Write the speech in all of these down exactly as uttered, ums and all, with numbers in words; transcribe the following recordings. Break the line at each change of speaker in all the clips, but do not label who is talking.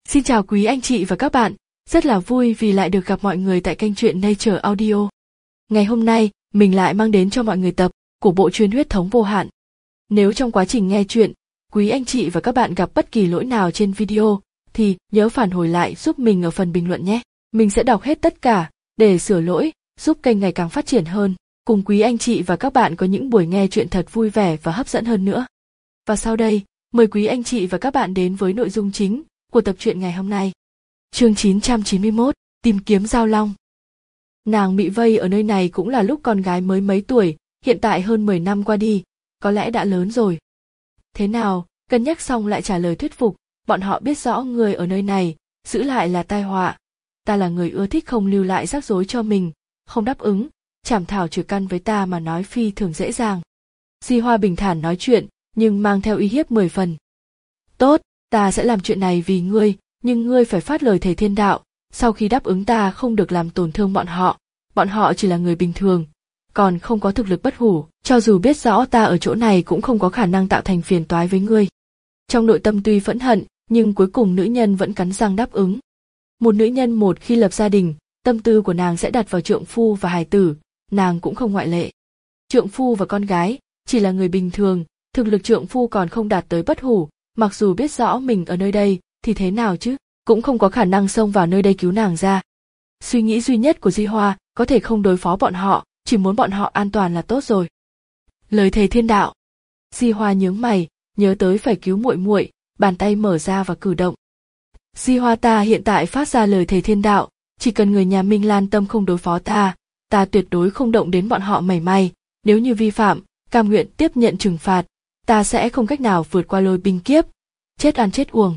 Xin chào quý anh chị và các bạn, rất là vui vì lại được gặp mọi người tại kênh truyện Nature Audio. Ngày hôm nay, mình lại mang đến cho mọi người tập của bộ truyện Huyết thống vô hạn. Nếu trong quá trình nghe truyện, quý anh chị và các bạn gặp bất kỳ lỗi nào trên video, thì nhớ phản hồi lại giúp mình ở phần bình luận nhé. Mình sẽ đọc hết tất cả để sửa lỗi, giúp kênh ngày càng phát triển hơn, cùng quý anh chị và các bạn có những buổi nghe truyện thật vui vẻ và hấp dẫn hơn nữa. Và sau đây, mời quý anh chị và các bạn đến với nội dung chính của tập truyện ngày hôm nay. Chương chín trăm chín mươi mốt, tìm kiếm Giao Long. Nàng bị vây ở nơi này cũng là lúc con gái mới mấy tuổi, hiện tại hơn mười năm qua đi, có lẽ đã lớn rồi. Thế nào, cân nhắc xong lại trả lời thuyết phục, bọn họ biết rõ người ở nơi này, giữ lại là tai họa. Ta là người ưa thích không lưu lại rắc rối cho mình, không đáp ứng, chảm thảo trừ căn với ta mà nói phi thường dễ dàng. Di Hoa bình thản nói chuyện, nhưng mang theo uy hiếp mười phần. Tốt, ta sẽ làm chuyện này vì ngươi, nhưng ngươi phải phát lời thề thiên đạo, sau khi đáp ứng ta không được làm tổn thương bọn họ, bọn họ chỉ là người bình thường, còn không có thực lực bất hủ, cho dù biết rõ ta ở chỗ này cũng không có khả năng tạo thành phiền toái với ngươi. Trong nội tâm tuy phẫn hận, nhưng cuối cùng nữ nhân vẫn cắn răng đáp ứng. Một nữ nhân một khi lập gia đình, tâm tư của nàng sẽ đặt vào trượng phu và hài tử, nàng cũng không ngoại lệ. Trượng phu và con gái chỉ là người bình thường, thực lực trượng phu còn không đạt tới bất hủ, mặc dù biết rõ mình ở nơi đây thì thế nào chứ, cũng không có khả năng xông vào nơi đây cứu nàng ra. Suy nghĩ duy nhất của Di Hoa có thể không đối phó bọn họ, chỉ muốn bọn họ an toàn là tốt rồi. Lời thề thiên đạo. Di Hoa nhướng mày, nhớ tới phải cứu muội muội, bàn tay mở ra và cử động. Di Hoa, ta hiện tại phát ra lời thề thiên đạo, chỉ cần người nhà Minh Lan Tâm không đối phó ta, ta tuyệt đối không động đến bọn họ mảy may, nếu như vi phạm, cam nguyện tiếp nhận trừng phạt, ta sẽ không cách nào vượt qua lôi binh kiếp, chết ăn chết uổng.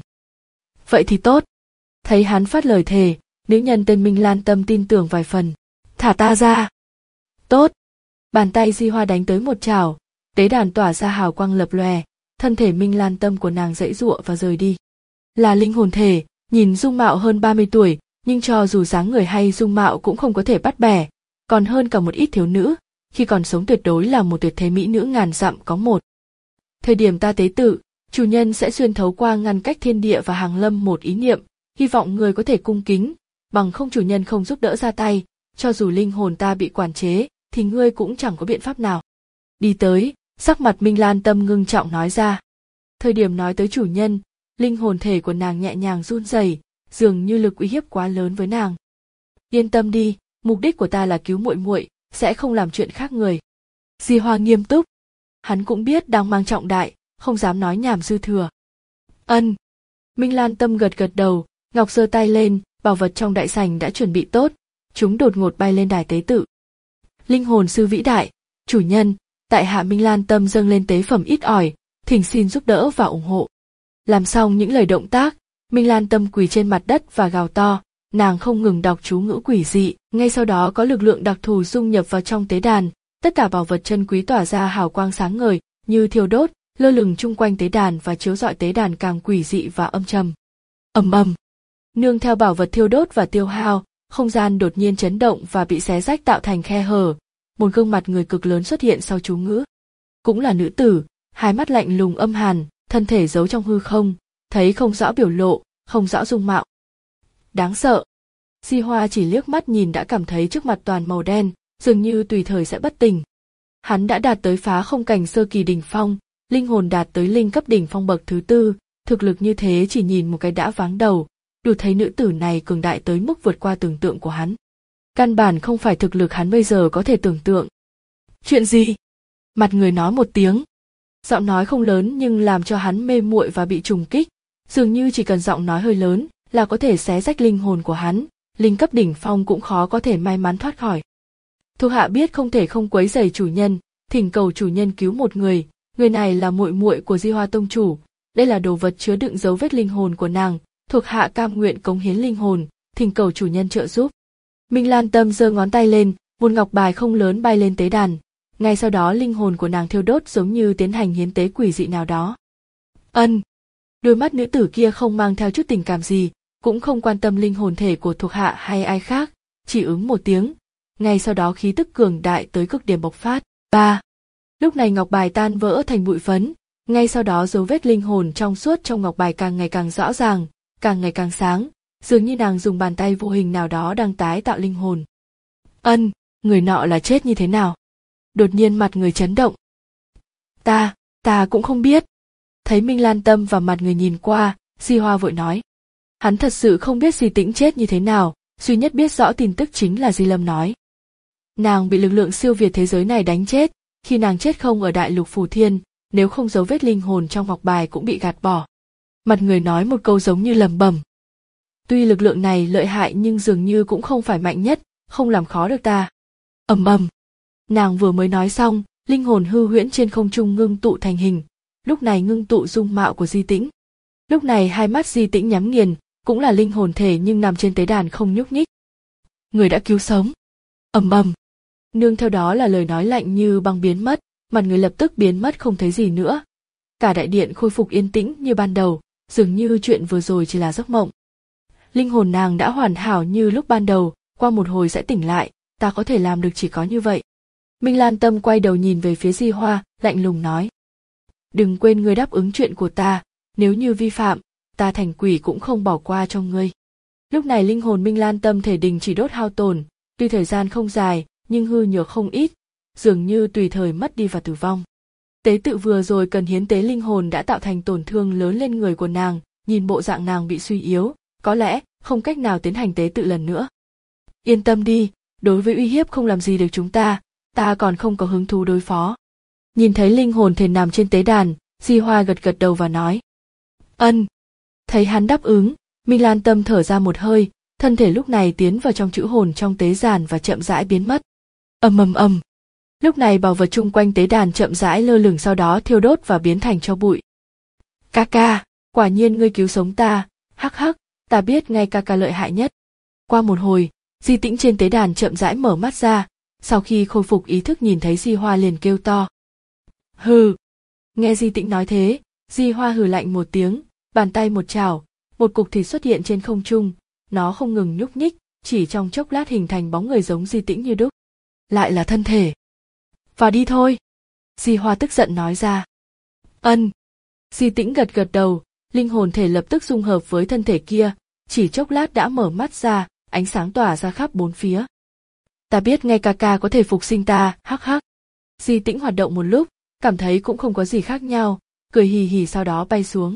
Vậy thì tốt. Thấy hắn phát lời thề, nữ nhân tên Minh Lan Tâm tin tưởng vài phần. Thả ta ra. Tốt. Bàn tay Di Hoa đánh tới một chảo, tế đàn tỏa ra hào quang lập lòe, thân thể Minh Lan Tâm của nàng giãy giụa và rời đi. Là linh hồn thể, nhìn dung mạo hơn ba mươi tuổi, nhưng cho dù dáng người hay dung mạo cũng không có thể bắt bẻ, còn hơn cả một ít thiếu nữ, khi còn sống tuyệt đối là một tuyệt thế mỹ nữ ngàn dặm có một. Thời điểm ta tế tự, chủ nhân sẽ xuyên thấu qua ngăn cách thiên địa và hàng lâm một ý niệm, hy vọng người có thể cung kính, bằng không chủ nhân không giúp đỡ ra tay, cho dù linh hồn ta bị quản chế, thì ngươi cũng chẳng có biện pháp nào. Đi tới, sắc mặt Minh Lan Tâm ngưng trọng nói ra. Thời điểm nói tới chủ nhân, linh hồn thể của nàng nhẹ nhàng run rẩy, dường như lực uy hiếp quá lớn với nàng. Yên tâm đi, mục đích của ta là cứu muội muội, sẽ không làm chuyện khác người. Di Hoa nghiêm túc. Hắn cũng biết đang mang trọng đại, không dám nói nhảm dư thừa. Ân. Minh Lan Tâm gật gật đầu, ngọc giơ tay lên, bảo vật trong đại sảnh đã chuẩn bị tốt, chúng đột ngột bay lên đài tế tự. Linh hồn sư vĩ đại, chủ nhân, tại hạ Minh Lan Tâm dâng lên tế phẩm ít ỏi, thỉnh xin giúp đỡ và ủng hộ. Làm xong những lời động tác, Minh Lan Tâm quỳ trên mặt đất và gào to, nàng không ngừng đọc chú ngữ quỷ dị, ngay sau đó có lực lượng đặc thù dung nhập vào trong tế đàn, tất cả bảo vật chân quý tỏa ra hào quang sáng ngời, như thiêu đốt, lơ lửng chung quanh tế đàn và chiếu rọi tế đàn càng quỷ dị và âm trầm. Ầm ầm. Nương theo bảo vật thiêu đốt và tiêu hao, không gian đột nhiên chấn động và bị xé rách tạo thành khe hở, một gương mặt người cực lớn xuất hiện sau chú ngữ. Cũng là nữ tử, hai mắt lạnh lùng âm hàn, thân thể giấu trong hư không, thấy không rõ biểu lộ, không rõ dung mạo. Đáng sợ. Di Hoa chỉ liếc mắt nhìn đã cảm thấy trước mặt toàn màu đen, dường như tùy thời sẽ bất tỉnh. Hắn đã đạt tới phá không cảnh sơ kỳ đỉnh phong, linh hồn đạt tới linh cấp đỉnh phong bậc thứ tư, thực lực như thế chỉ nhìn một cái đã váng đầu, đủ thấy nữ tử này cường đại tới mức vượt qua tưởng tượng của hắn. Căn bản không phải thực lực hắn bây giờ có thể tưởng tượng. Chuyện gì? Mặt người nói một tiếng. Giọng nói không lớn nhưng làm cho hắn mê muội và bị trùng kích, dường như chỉ cần giọng nói hơi lớn là có thể xé rách linh hồn của hắn, linh cấp đỉnh phong cũng khó có thể may mắn thoát khỏi. Thuộc hạ biết không thể không quấy rầy chủ nhân, thỉnh cầu chủ nhân cứu một người, người này là muội muội của Di Hoa tông chủ, đây là đồ vật chứa đựng dấu vết linh hồn của nàng, thuộc hạ cam nguyện cống hiến linh hồn, thỉnh cầu chủ nhân trợ giúp. Minh Lan Tâm giơ ngón tay lên, một ngọc bài không lớn bay lên tế đàn, ngay sau đó linh hồn của nàng thiêu đốt giống như tiến hành hiến tế quỷ dị nào đó. Ân. Đôi mắt nữ tử kia không mang theo chút tình cảm gì, cũng không quan tâm linh hồn thể của thuộc hạ hay ai khác, chỉ ứng một tiếng. Ngay sau đó khí tức cường đại tới cực điểm bộc phát. Ba. Lúc này ngọc bài tan vỡ thành bụi phấn, ngay sau đó dấu vết linh hồn trong suốt trong ngọc bài càng ngày càng rõ ràng, càng ngày càng sáng, dường như nàng dùng bàn tay vô hình nào đó đang tái tạo linh hồn. Ân, người nọ là chết như thế nào? Đột nhiên mặt người chấn động. Ta, ta cũng không biết. Thấy Minh Lan Tâm và mặt người nhìn qua, Di Hoa vội nói. Hắn thật sự không biết Di Tĩnh chết như thế nào, duy nhất biết rõ tin tức chính là Di Lâm nói. Nàng bị lực lượng siêu việt thế giới này đánh chết, khi nàng chết không ở đại lục Phù Thiên, nếu không dấu vết linh hồn trong ngọc bài cũng bị gạt bỏ. Mặt người nói một câu giống như lẩm bẩm. Tuy lực lượng này lợi hại nhưng dường như cũng không phải mạnh nhất, không làm khó được ta. Ầm ầm. Nàng vừa mới nói xong, linh hồn hư huyễn trên không trung ngưng tụ thành hình, lúc này ngưng tụ dung mạo của Di Tĩnh. Lúc này hai mắt Di Tĩnh nhắm nghiền, cũng là linh hồn thể nhưng nằm trên tế đàn không nhúc nhích. Người đã cứu sống. Ầm ầm. Nương theo đó là lời nói lạnh như băng biến mất, mặt người lập tức biến mất không thấy gì nữa. Cả đại điện khôi phục yên tĩnh như ban đầu, dường như chuyện vừa rồi chỉ là giấc mộng. Linh hồn nàng đã hoàn hảo như lúc ban đầu, qua một hồi sẽ tỉnh lại, ta có thể làm được chỉ có như vậy. Minh Lan Tâm quay đầu nhìn về phía Di Hoa, lạnh lùng nói. Đừng quên ngươi đáp ứng chuyện của ta, nếu như vi phạm, ta thành quỷ cũng không bỏ qua cho ngươi. Lúc này linh hồn Minh Lan Tâm thể đình chỉ đốt hao tổn, tuy thời gian không dài, nhưng hư nhược không ít, dường như tùy thời mất đi và tử vong. Tế tự vừa rồi cần hiến tế linh hồn đã tạo thành tổn thương lớn lên người của nàng, nhìn bộ dạng nàng bị suy yếu, có lẽ không cách nào tiến hành tế tự lần nữa. Yên tâm đi, đối với uy hiếp không làm gì được chúng ta, ta còn không có hứng thú đối phó. Nhìn thấy linh hồn thể nằm trên tế đàn, Di Hoa gật gật đầu và nói. Ân. Thấy hắn đáp ứng, Minh Lan Tâm thở ra một hơi, thân thể lúc này tiến vào trong chữ hồn trong tế giàn và chậm rãi biến mất. Ầm ầm ầm. Lúc này bảo vật chung quanh tế đàn chậm rãi lơ lửng sau đó thiêu đốt và biến thành tro bụi. Ca ca, quả nhiên ngươi cứu sống ta, hắc hắc, ta biết ngay ca ca lợi hại nhất. Qua một hồi, Di Tĩnh trên tế đàn chậm rãi mở mắt ra, sau khi khôi phục ý thức nhìn thấy Di Hoa liền kêu to. Hừ. Nghe Di Tĩnh nói thế, Di Hoa hừ lạnh một tiếng, bàn tay một chảo, một cục thịt xuất hiện trên không trung, nó không ngừng nhúc nhích, chỉ trong chốc lát hình thành bóng người giống Di Tĩnh như đúc. Lại là thân thể. Vào đi thôi. Di Hoa tức giận nói ra. Ân. Di Tĩnh gật gật đầu, linh hồn thể lập tức dung hợp với thân thể kia, chỉ chốc lát đã mở mắt ra, ánh sáng tỏa ra khắp bốn phía. Ta biết ngay ca ca có thể phục sinh ta, hắc hắc. Di Tĩnh hoạt động một lúc, cảm thấy cũng không có gì khác nhau, cười hì hì sau đó bay xuống.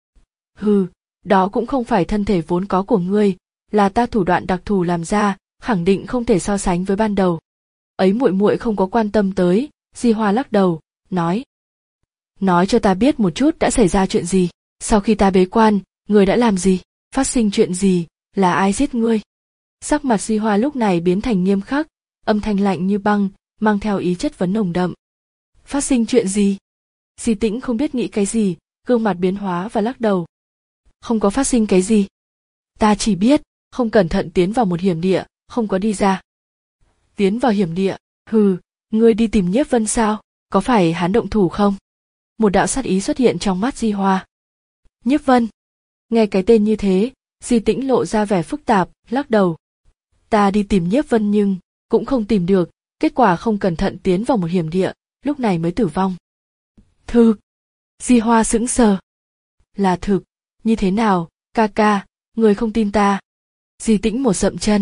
Hừ, đó cũng không phải thân thể vốn có của ngươi, là ta thủ đoạn đặc thù làm ra, khẳng định không thể so sánh với ban đầu. Ấy muội muội không có quan tâm tới, Di Hoa lắc đầu, nói. Nói cho ta biết một chút đã xảy ra chuyện gì, sau khi ta bế quan, ngươi đã làm gì, phát sinh chuyện gì, là ai giết ngươi. Sắc mặt Di Hoa lúc này biến thành nghiêm khắc, âm thanh lạnh như băng, mang theo ý chất vấn nồng đậm. Phát sinh chuyện gì? Di Tĩnh không biết nghĩ cái gì, gương mặt biến hóa và lắc đầu. Không có phát sinh cái gì. Ta chỉ biết, không cẩn thận tiến vào một hiểm địa, không có đi ra. Tiến vào hiểm địa, hừ, ngươi đi tìm Nhiếp Vân sao, có phải hắn động thủ không? Một đạo sát ý xuất hiện trong mắt Di Hoa. Nhiếp Vân. Nghe cái tên như thế, Di Tĩnh lộ ra vẻ phức tạp, lắc đầu. Ta đi tìm Nhiếp Vân nhưng, cũng không tìm được, kết quả không cẩn thận tiến vào một hiểm địa, lúc này mới tử vong. Thực. Di Hoa sững sờ. Là thực, như thế nào, ca ca, người không tin ta. Di Tĩnh một dậm chân.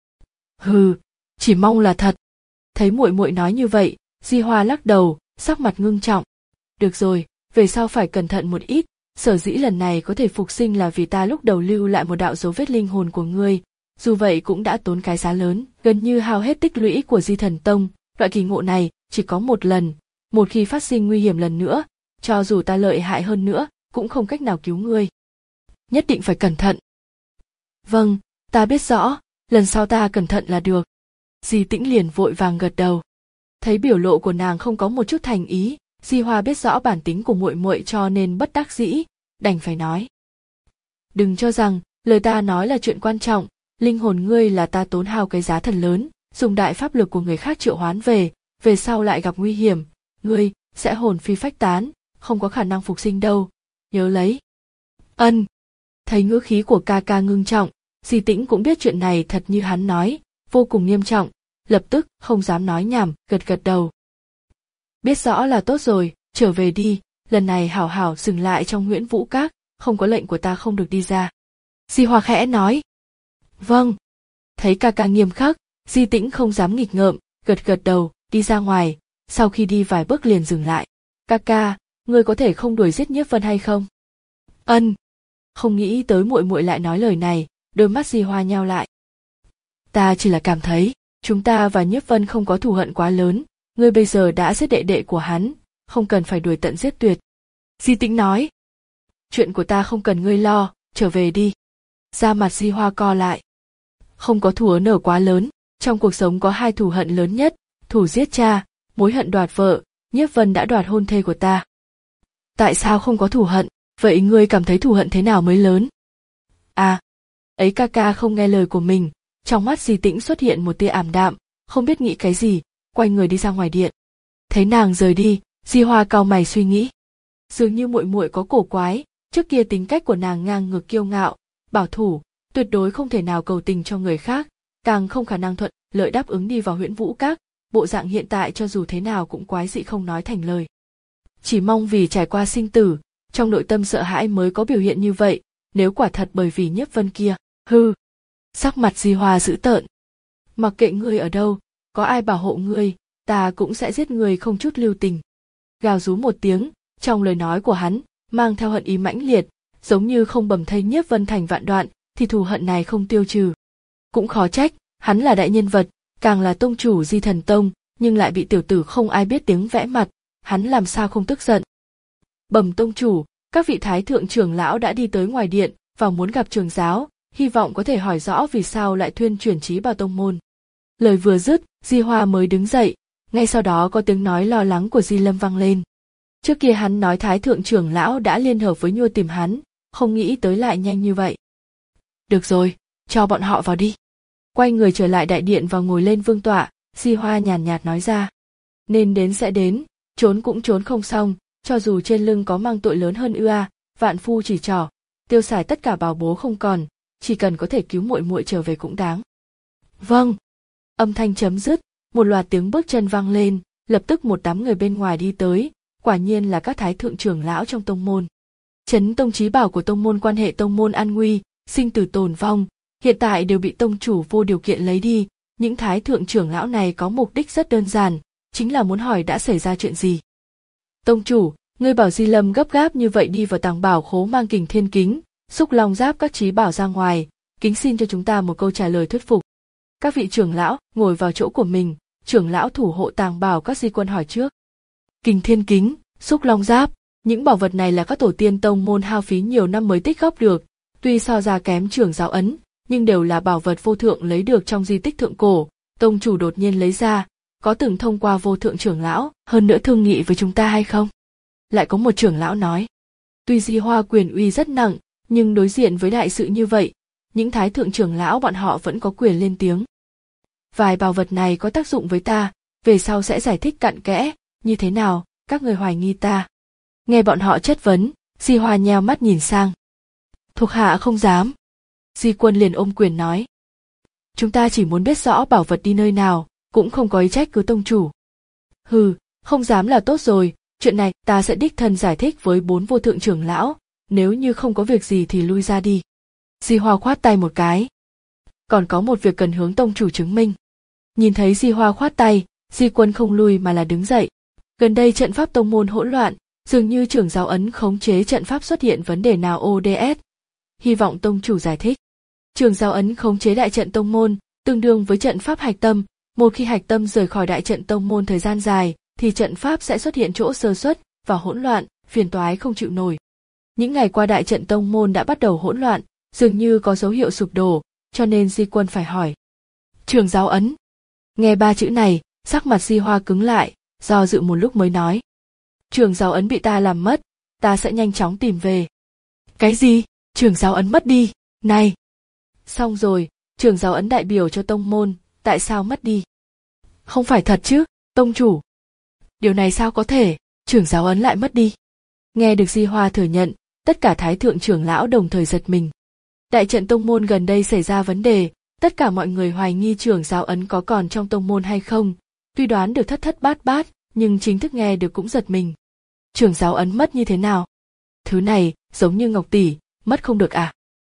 Hừ, chỉ mong là thật. Thấy muội muội nói như vậy, Di Hoa lắc đầu, sắc mặt ngưng trọng. Được rồi, về sau phải cẩn thận một ít, sở dĩ lần này có thể phục sinh là vì ta lúc đầu lưu lại một đạo dấu vết linh hồn của ngươi, dù vậy cũng đã tốn cái giá lớn, gần như hao hết tích lũy của Di Thần Tông, loại kỳ ngộ này chỉ có một lần, một khi phát sinh nguy hiểm lần nữa, cho dù ta lợi hại hơn nữa, cũng không cách nào cứu ngươi. Nhất định phải cẩn thận. Vâng, ta biết rõ, lần sau ta cẩn thận là được. Di Tĩnh liền vội vàng gật đầu. Thấy biểu lộ của nàng không có một chút thành ý, Di Hoa biết rõ bản tính của muội muội cho nên bất đắc dĩ, đành phải nói. Đừng cho rằng, lời ta nói là chuyện quan trọng, linh hồn ngươi là ta tốn hao cái giá thật lớn, dùng đại pháp lực của người khác triệu hoán về, về sau lại gặp nguy hiểm, ngươi sẽ hồn phi phách tán, không có khả năng phục sinh đâu, nhớ lấy. Ân. Thấy ngữ khí của ca ca ngưng trọng, Di Tĩnh cũng biết chuyện này thật như hắn nói, vô cùng nghiêm trọng, lập tức không dám nói nhảm, gật gật đầu. Biết rõ là tốt rồi, trở về đi, lần này hảo hảo dừng lại trong Huyễn Vũ Các, không có lệnh của ta không được đi ra. Di Hoa khẽ nói. Vâng. Thấy ca ca nghiêm khắc, Di Tĩnh không dám nghịch ngợm, gật gật đầu, đi ra ngoài, sau khi đi vài bước liền dừng lại. Ca ca, ngươi có thể không đuổi giết Nhiếp Vân hay không? Ân. Không nghĩ tới muội muội lại nói lời này, đôi mắt Di Hoa nheo lại. Ta chỉ là cảm thấy, chúng ta và Nhiếp Vân không có thù hận quá lớn, ngươi bây giờ đã giết đệ đệ của hắn, không cần phải đuổi tận giết tuyệt. Di Tĩnh nói. Chuyện của ta không cần ngươi lo, trở về đi. Da mặt Di Hoa co lại. Không có thù oán nở quá lớn, trong cuộc sống có hai thù hận lớn nhất, thù giết cha, mối hận đoạt vợ, Nhiếp Vân đã đoạt hôn thê của ta. Tại sao không có thù hận, vậy ngươi cảm thấy thù hận thế nào mới lớn? À, ấy ca ca không nghe lời của mình, trong mắt Di Tĩnh xuất hiện một tia ảm đạm, không biết nghĩ cái gì, quay người đi ra ngoài điện. Thấy nàng rời đi, Di Hoa cau mày suy nghĩ. Dường như muội muội có cổ quái, trước kia tính cách của nàng ngang ngược kiêu ngạo, bảo thủ, tuyệt đối không thể nào cầu tình cho người khác, càng không khả năng thuận lợi đáp ứng đi vào Huyễn Vũ Các, bộ dạng hiện tại cho dù thế nào cũng quái dị không nói thành lời. Chỉ mong vì trải qua sinh tử, trong nội tâm sợ hãi mới có biểu hiện như vậy, nếu quả thật bởi vì Nhiếp Vân kia, hư. Sắc mặt Di Hoa dữ tợn. Mặc kệ ngươi ở đâu, có ai bảo hộ ngươi, ta cũng sẽ giết ngươi không chút lưu tình. Gào rú một tiếng, trong lời nói của hắn, mang theo hận ý mãnh liệt, giống như không bầm thây Nhiếp Vân thành vạn đoạn, thì thù hận này không tiêu trừ. Cũng khó trách, hắn là đại nhân vật, càng là tông chủ Di Thần Tông, nhưng lại bị tiểu tử không ai biết tiếng vẽ mặt, hắn làm sao không tức giận. Bẩm tông chủ, các vị thái thượng trưởng lão đã đi tới ngoài điện, và muốn gặp trưởng giáo, hy vọng có thể hỏi rõ vì sao lại thuyên chuyển trí bảo tông môn. Lời vừa dứt, Di Hoa mới đứng dậy, ngay sau đó có tiếng nói lo lắng của Di Lâm vang lên. Trước kia hắn nói thái thượng trưởng lão đã liên hợp với Nhua tìm hắn, không nghĩ tới lại nhanh như vậy. Được rồi, cho bọn họ vào đi. Quay người trở lại đại điện và ngồi lên vương tọa, Di Hoa nhàn nhạt nói ra. Nên đến sẽ đến, trốn cũng trốn không xong, cho dù trên lưng có mang tội lớn hơn ư a, vạn phu chỉ trỏ, tiêu xài tất cả bảo bố không còn, chỉ cần có thể cứu muội muội trở về cũng đáng. Vâng. Âm thanh chấm dứt, một loạt tiếng bước chân vang lên, lập tức một đám người bên ngoài đi tới, quả nhiên là các thái thượng trưởng lão trong tông môn. Chấn tông chí bảo của tông môn quan hệ tông môn an nguy, sinh tử tồn vong, hiện tại đều bị tông chủ vô điều kiện lấy đi, những thái thượng trưởng lão này có mục đích rất đơn giản, chính là muốn hỏi đã xảy ra chuyện gì. Tông chủ, ngươi bảo Di Lâm gấp gáp như vậy đi vào tàng bảo khố mang Kình Thiên Kính, xúc long giáp các chí bảo ra ngoài, kính xin cho chúng ta một câu trả lời thuyết phục. Các vị trưởng lão ngồi vào chỗ của mình, trưởng lão thủ hộ tàng bảo các di quân hỏi trước. Kình Thiên Kính, xúc long giáp, những bảo vật này là các tổ tiên tông môn hao phí nhiều năm mới tích góp được, tuy so ra kém trưởng giáo ấn, nhưng đều là bảo vật vô thượng lấy được trong di tích thượng cổ, tông chủ đột nhiên lấy ra, có từng thông qua vô thượng trưởng lão, hơn nữa thương nghị với chúng ta hay không? Lại có một trưởng lão nói. Tuy Di Hoa quyền uy rất nặng, nhưng đối diện với đại sự như vậy, những thái thượng trưởng lão bọn họ vẫn có quyền lên tiếng. Vài bảo vật này có tác dụng với ta, về sau sẽ giải thích cặn kẽ, như thế nào, các người hoài nghi ta. Nghe bọn họ chất vấn, Di Hoa nheo mắt nhìn sang. Thuộc hạ không dám. Di Quân liền ôm quyền nói. Chúng ta chỉ muốn biết rõ bảo vật đi nơi nào, cũng không có ý trách cứ tông chủ. Hừ, không dám là tốt rồi, chuyện này ta sẽ đích thân giải thích với bốn vô thượng trưởng lão, nếu như không có việc gì thì lui ra đi. Di Hoa khoát tay một cái. Còn có một việc cần hướng tông chủ chứng minh. Nhìn thấy Di Hoa khoát tay, Di Quân không lui mà là đứng dậy. Gần đây trận pháp tông môn hỗn loạn, dường như trưởng giáo ấn khống chế trận pháp xuất hiện vấn đề nào ô đê ét. Hy vọng tông chủ giải thích. Trưởng giáo ấn khống chế đại trận tông môn, tương đương với trận pháp hạch tâm, một khi hạch tâm rời khỏi đại trận tông môn thời gian dài, thì trận pháp sẽ xuất hiện chỗ sơ suất và hỗn loạn, phiền toái không chịu nổi. Những ngày qua đại trận tông môn đã bắt đầu hỗn loạn, dường như có dấu hiệu sụp đổ, cho nên Di Quân phải hỏi. Trưởng giáo ấn. Nghe ba chữ này, sắc mặt Di Hoa cứng lại, do dự một lúc mới nói. Trưởng giáo ấn bị ta làm mất, ta sẽ nhanh chóng tìm về. Cái gì? Trưởng giáo ấn mất đi, này. Xong rồi, trưởng giáo ấn đại biểu cho tông môn, tại sao mất đi? Không phải thật chứ, tông chủ. Điều này sao có thể, trưởng giáo ấn lại mất đi? Nghe được Di Hoa thừa nhận, tất cả thái thượng trưởng lão đồng thời giật mình. Đại trận tông môn gần đây xảy ra vấn đề, tất cả mọi người hoài nghi trưởng giáo ấn có còn trong tông môn hay không, tuy đoán được thất thất bát bát, nhưng chính thức nghe được cũng giật mình. Trưởng giáo ấn mất như thế nào? Thứ này, giống như ngọc tỷ, mất không được à?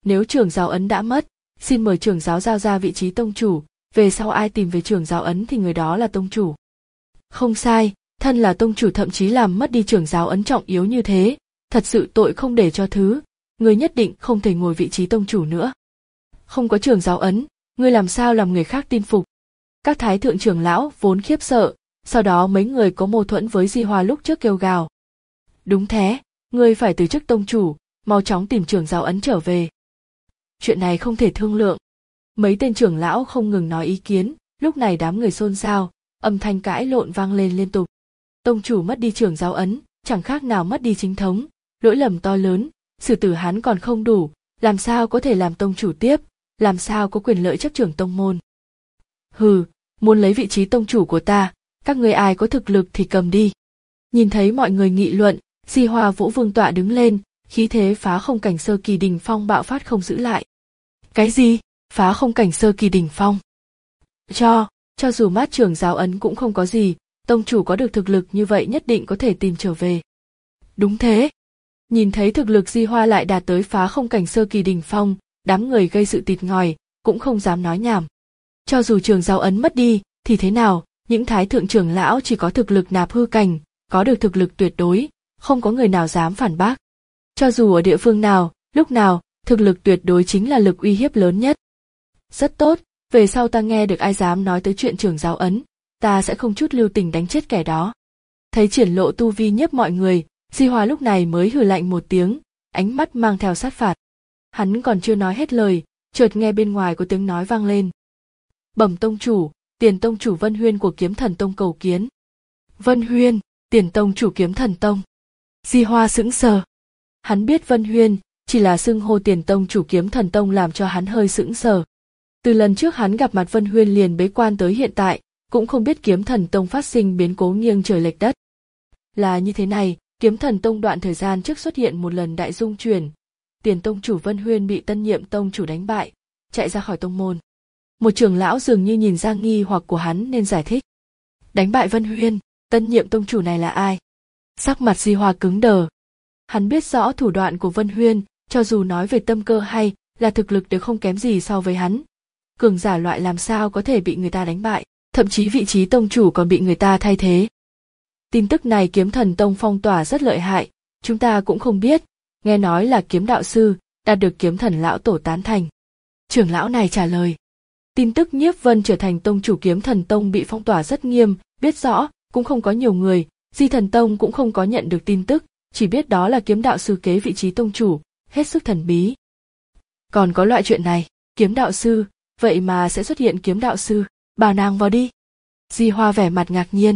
Nếu trưởng giáo ấn đã mất, xin mời trưởng giáo giao ra vị trí tông chủ, về sau ai tìm về trưởng giáo ấn thì người đó là tông chủ. Không sai, thân là tông chủ thậm chí làm mất đi trưởng giáo ấn trọng yếu như thế, thật sự tội không để cho thứ, người nhất định không thể ngồi vị trí tông chủ nữa. Không có trưởng giáo ấn, ngươi làm sao làm người khác tin phục? Các thái thượng trưởng lão vốn khiếp sợ, sau đó mấy người có mâu thuẫn với Di Hoa lúc trước kêu gào. Đúng thế, ngươi phải từ chức tông chủ, mau chóng tìm trưởng giáo ấn trở về. Chuyện này không thể thương lượng. Mấy tên trưởng lão không ngừng nói ý kiến, lúc này đám người xôn xao, âm thanh cãi lộn vang lên liên tục. Tông chủ mất đi trưởng giáo ấn, chẳng khác nào mất đi chính thống, lỗi lầm to lớn, xử tử hắn còn không đủ, làm sao có thể làm tông chủ tiếp, làm sao có quyền lợi chấp trưởng tông môn. Hừ, muốn lấy vị trí tông chủ của ta, các người ai có thực lực thì cầm đi. Nhìn thấy mọi người nghị luận, Di Hoa Vũ Vương tọa đứng lên, khí thế phá không cảnh sơ kỳ đỉnh phong bạo phát không giữ lại. Cái gì? Phá không cảnh sơ kỳ đỉnh phong? Cho, cho dù mát trưởng giáo ấn cũng không có gì, tông chủ có được thực lực như vậy nhất định có thể tìm trở về. Đúng thế. Nhìn thấy thực lực Di Hoa lại đạt tới phá không cảnh sơ kỳ đỉnh phong, đám người gây sự tịt ngòi, cũng không dám nói nhảm. Cho dù trưởng giáo ấn mất đi, thì thế nào, những thái thượng trưởng lão chỉ có thực lực nạp hư cảnh, có được thực lực tuyệt đối, không có người nào dám phản bác. Cho dù ở địa phương nào, lúc nào, thực lực tuyệt đối chính là lực uy hiếp lớn nhất. Rất tốt, về sau ta nghe được ai dám nói tới chuyện trưởng giáo ấn, ta sẽ không chút lưu tình đánh chết kẻ đó. Thấy triển lộ tu vi nhiếp mọi người, Di Hoa lúc này mới hừ lạnh một tiếng, ánh mắt mang theo sát phạt. Hắn còn chưa nói hết lời, chợt nghe bên ngoài có tiếng nói vang lên. Bẩm tông chủ, tiền tông chủ Vân Huyên của Kiếm Thần Tông cầu kiến. Vân Huyên, tiền tông chủ Kiếm Thần Tông. Di Hoa sững sờ. Hắn biết Vân Huyên, chỉ là xưng hô tiền tông chủ Kiếm Thần Tông làm cho hắn hơi sững sờ. Từ lần trước hắn gặp mặt Vân Huyên liền bế quan tới hiện tại, cũng không biết Kiếm Thần Tông phát sinh biến cố nghiêng trời lệch đất. Là như thế này, Kiếm Thần Tông đoạn thời gian trước xuất hiện một lần đại dung chuyển. Tiền tông chủ Vân Huyên bị tân nhiệm tông chủ đánh bại, chạy ra khỏi tông môn. Một trưởng lão dường như nhìn ra nghi hoặc của hắn nên giải thích. Đánh bại Vân Huyên, tân nhiệm tông chủ này là ai? Sắc mặt Di Hoa cứng đờ. Hắn biết rõ thủ đoạn của Vân Huyên, cho dù nói về tâm cơ hay là thực lực đều không kém gì so với hắn. Cường giả loại làm sao có thể bị người ta đánh bại, thậm chí vị trí tông chủ còn bị người ta thay thế. Tin tức này Kiếm Thần Tông phong tỏa rất lợi hại, chúng ta cũng không biết, nghe nói là kiếm đạo sư, đạt được Kiếm Thần lão tổ tán thành. Trưởng lão này trả lời. Tin tức Nhiếp Vân trở thành tông chủ Kiếm Thần Tông bị phong tỏa rất nghiêm, biết rõ, cũng không có nhiều người, Di Thần Tông cũng không có nhận được tin tức, chỉ biết đó là kiếm đạo sư kế vị trí tông chủ, hết sức thần bí. Còn có loại chuyện này, kiếm đạo sư, vậy mà sẽ xuất hiện kiếm đạo sư, bảo nàng vào đi. Di Hoa vẻ mặt ngạc nhiên.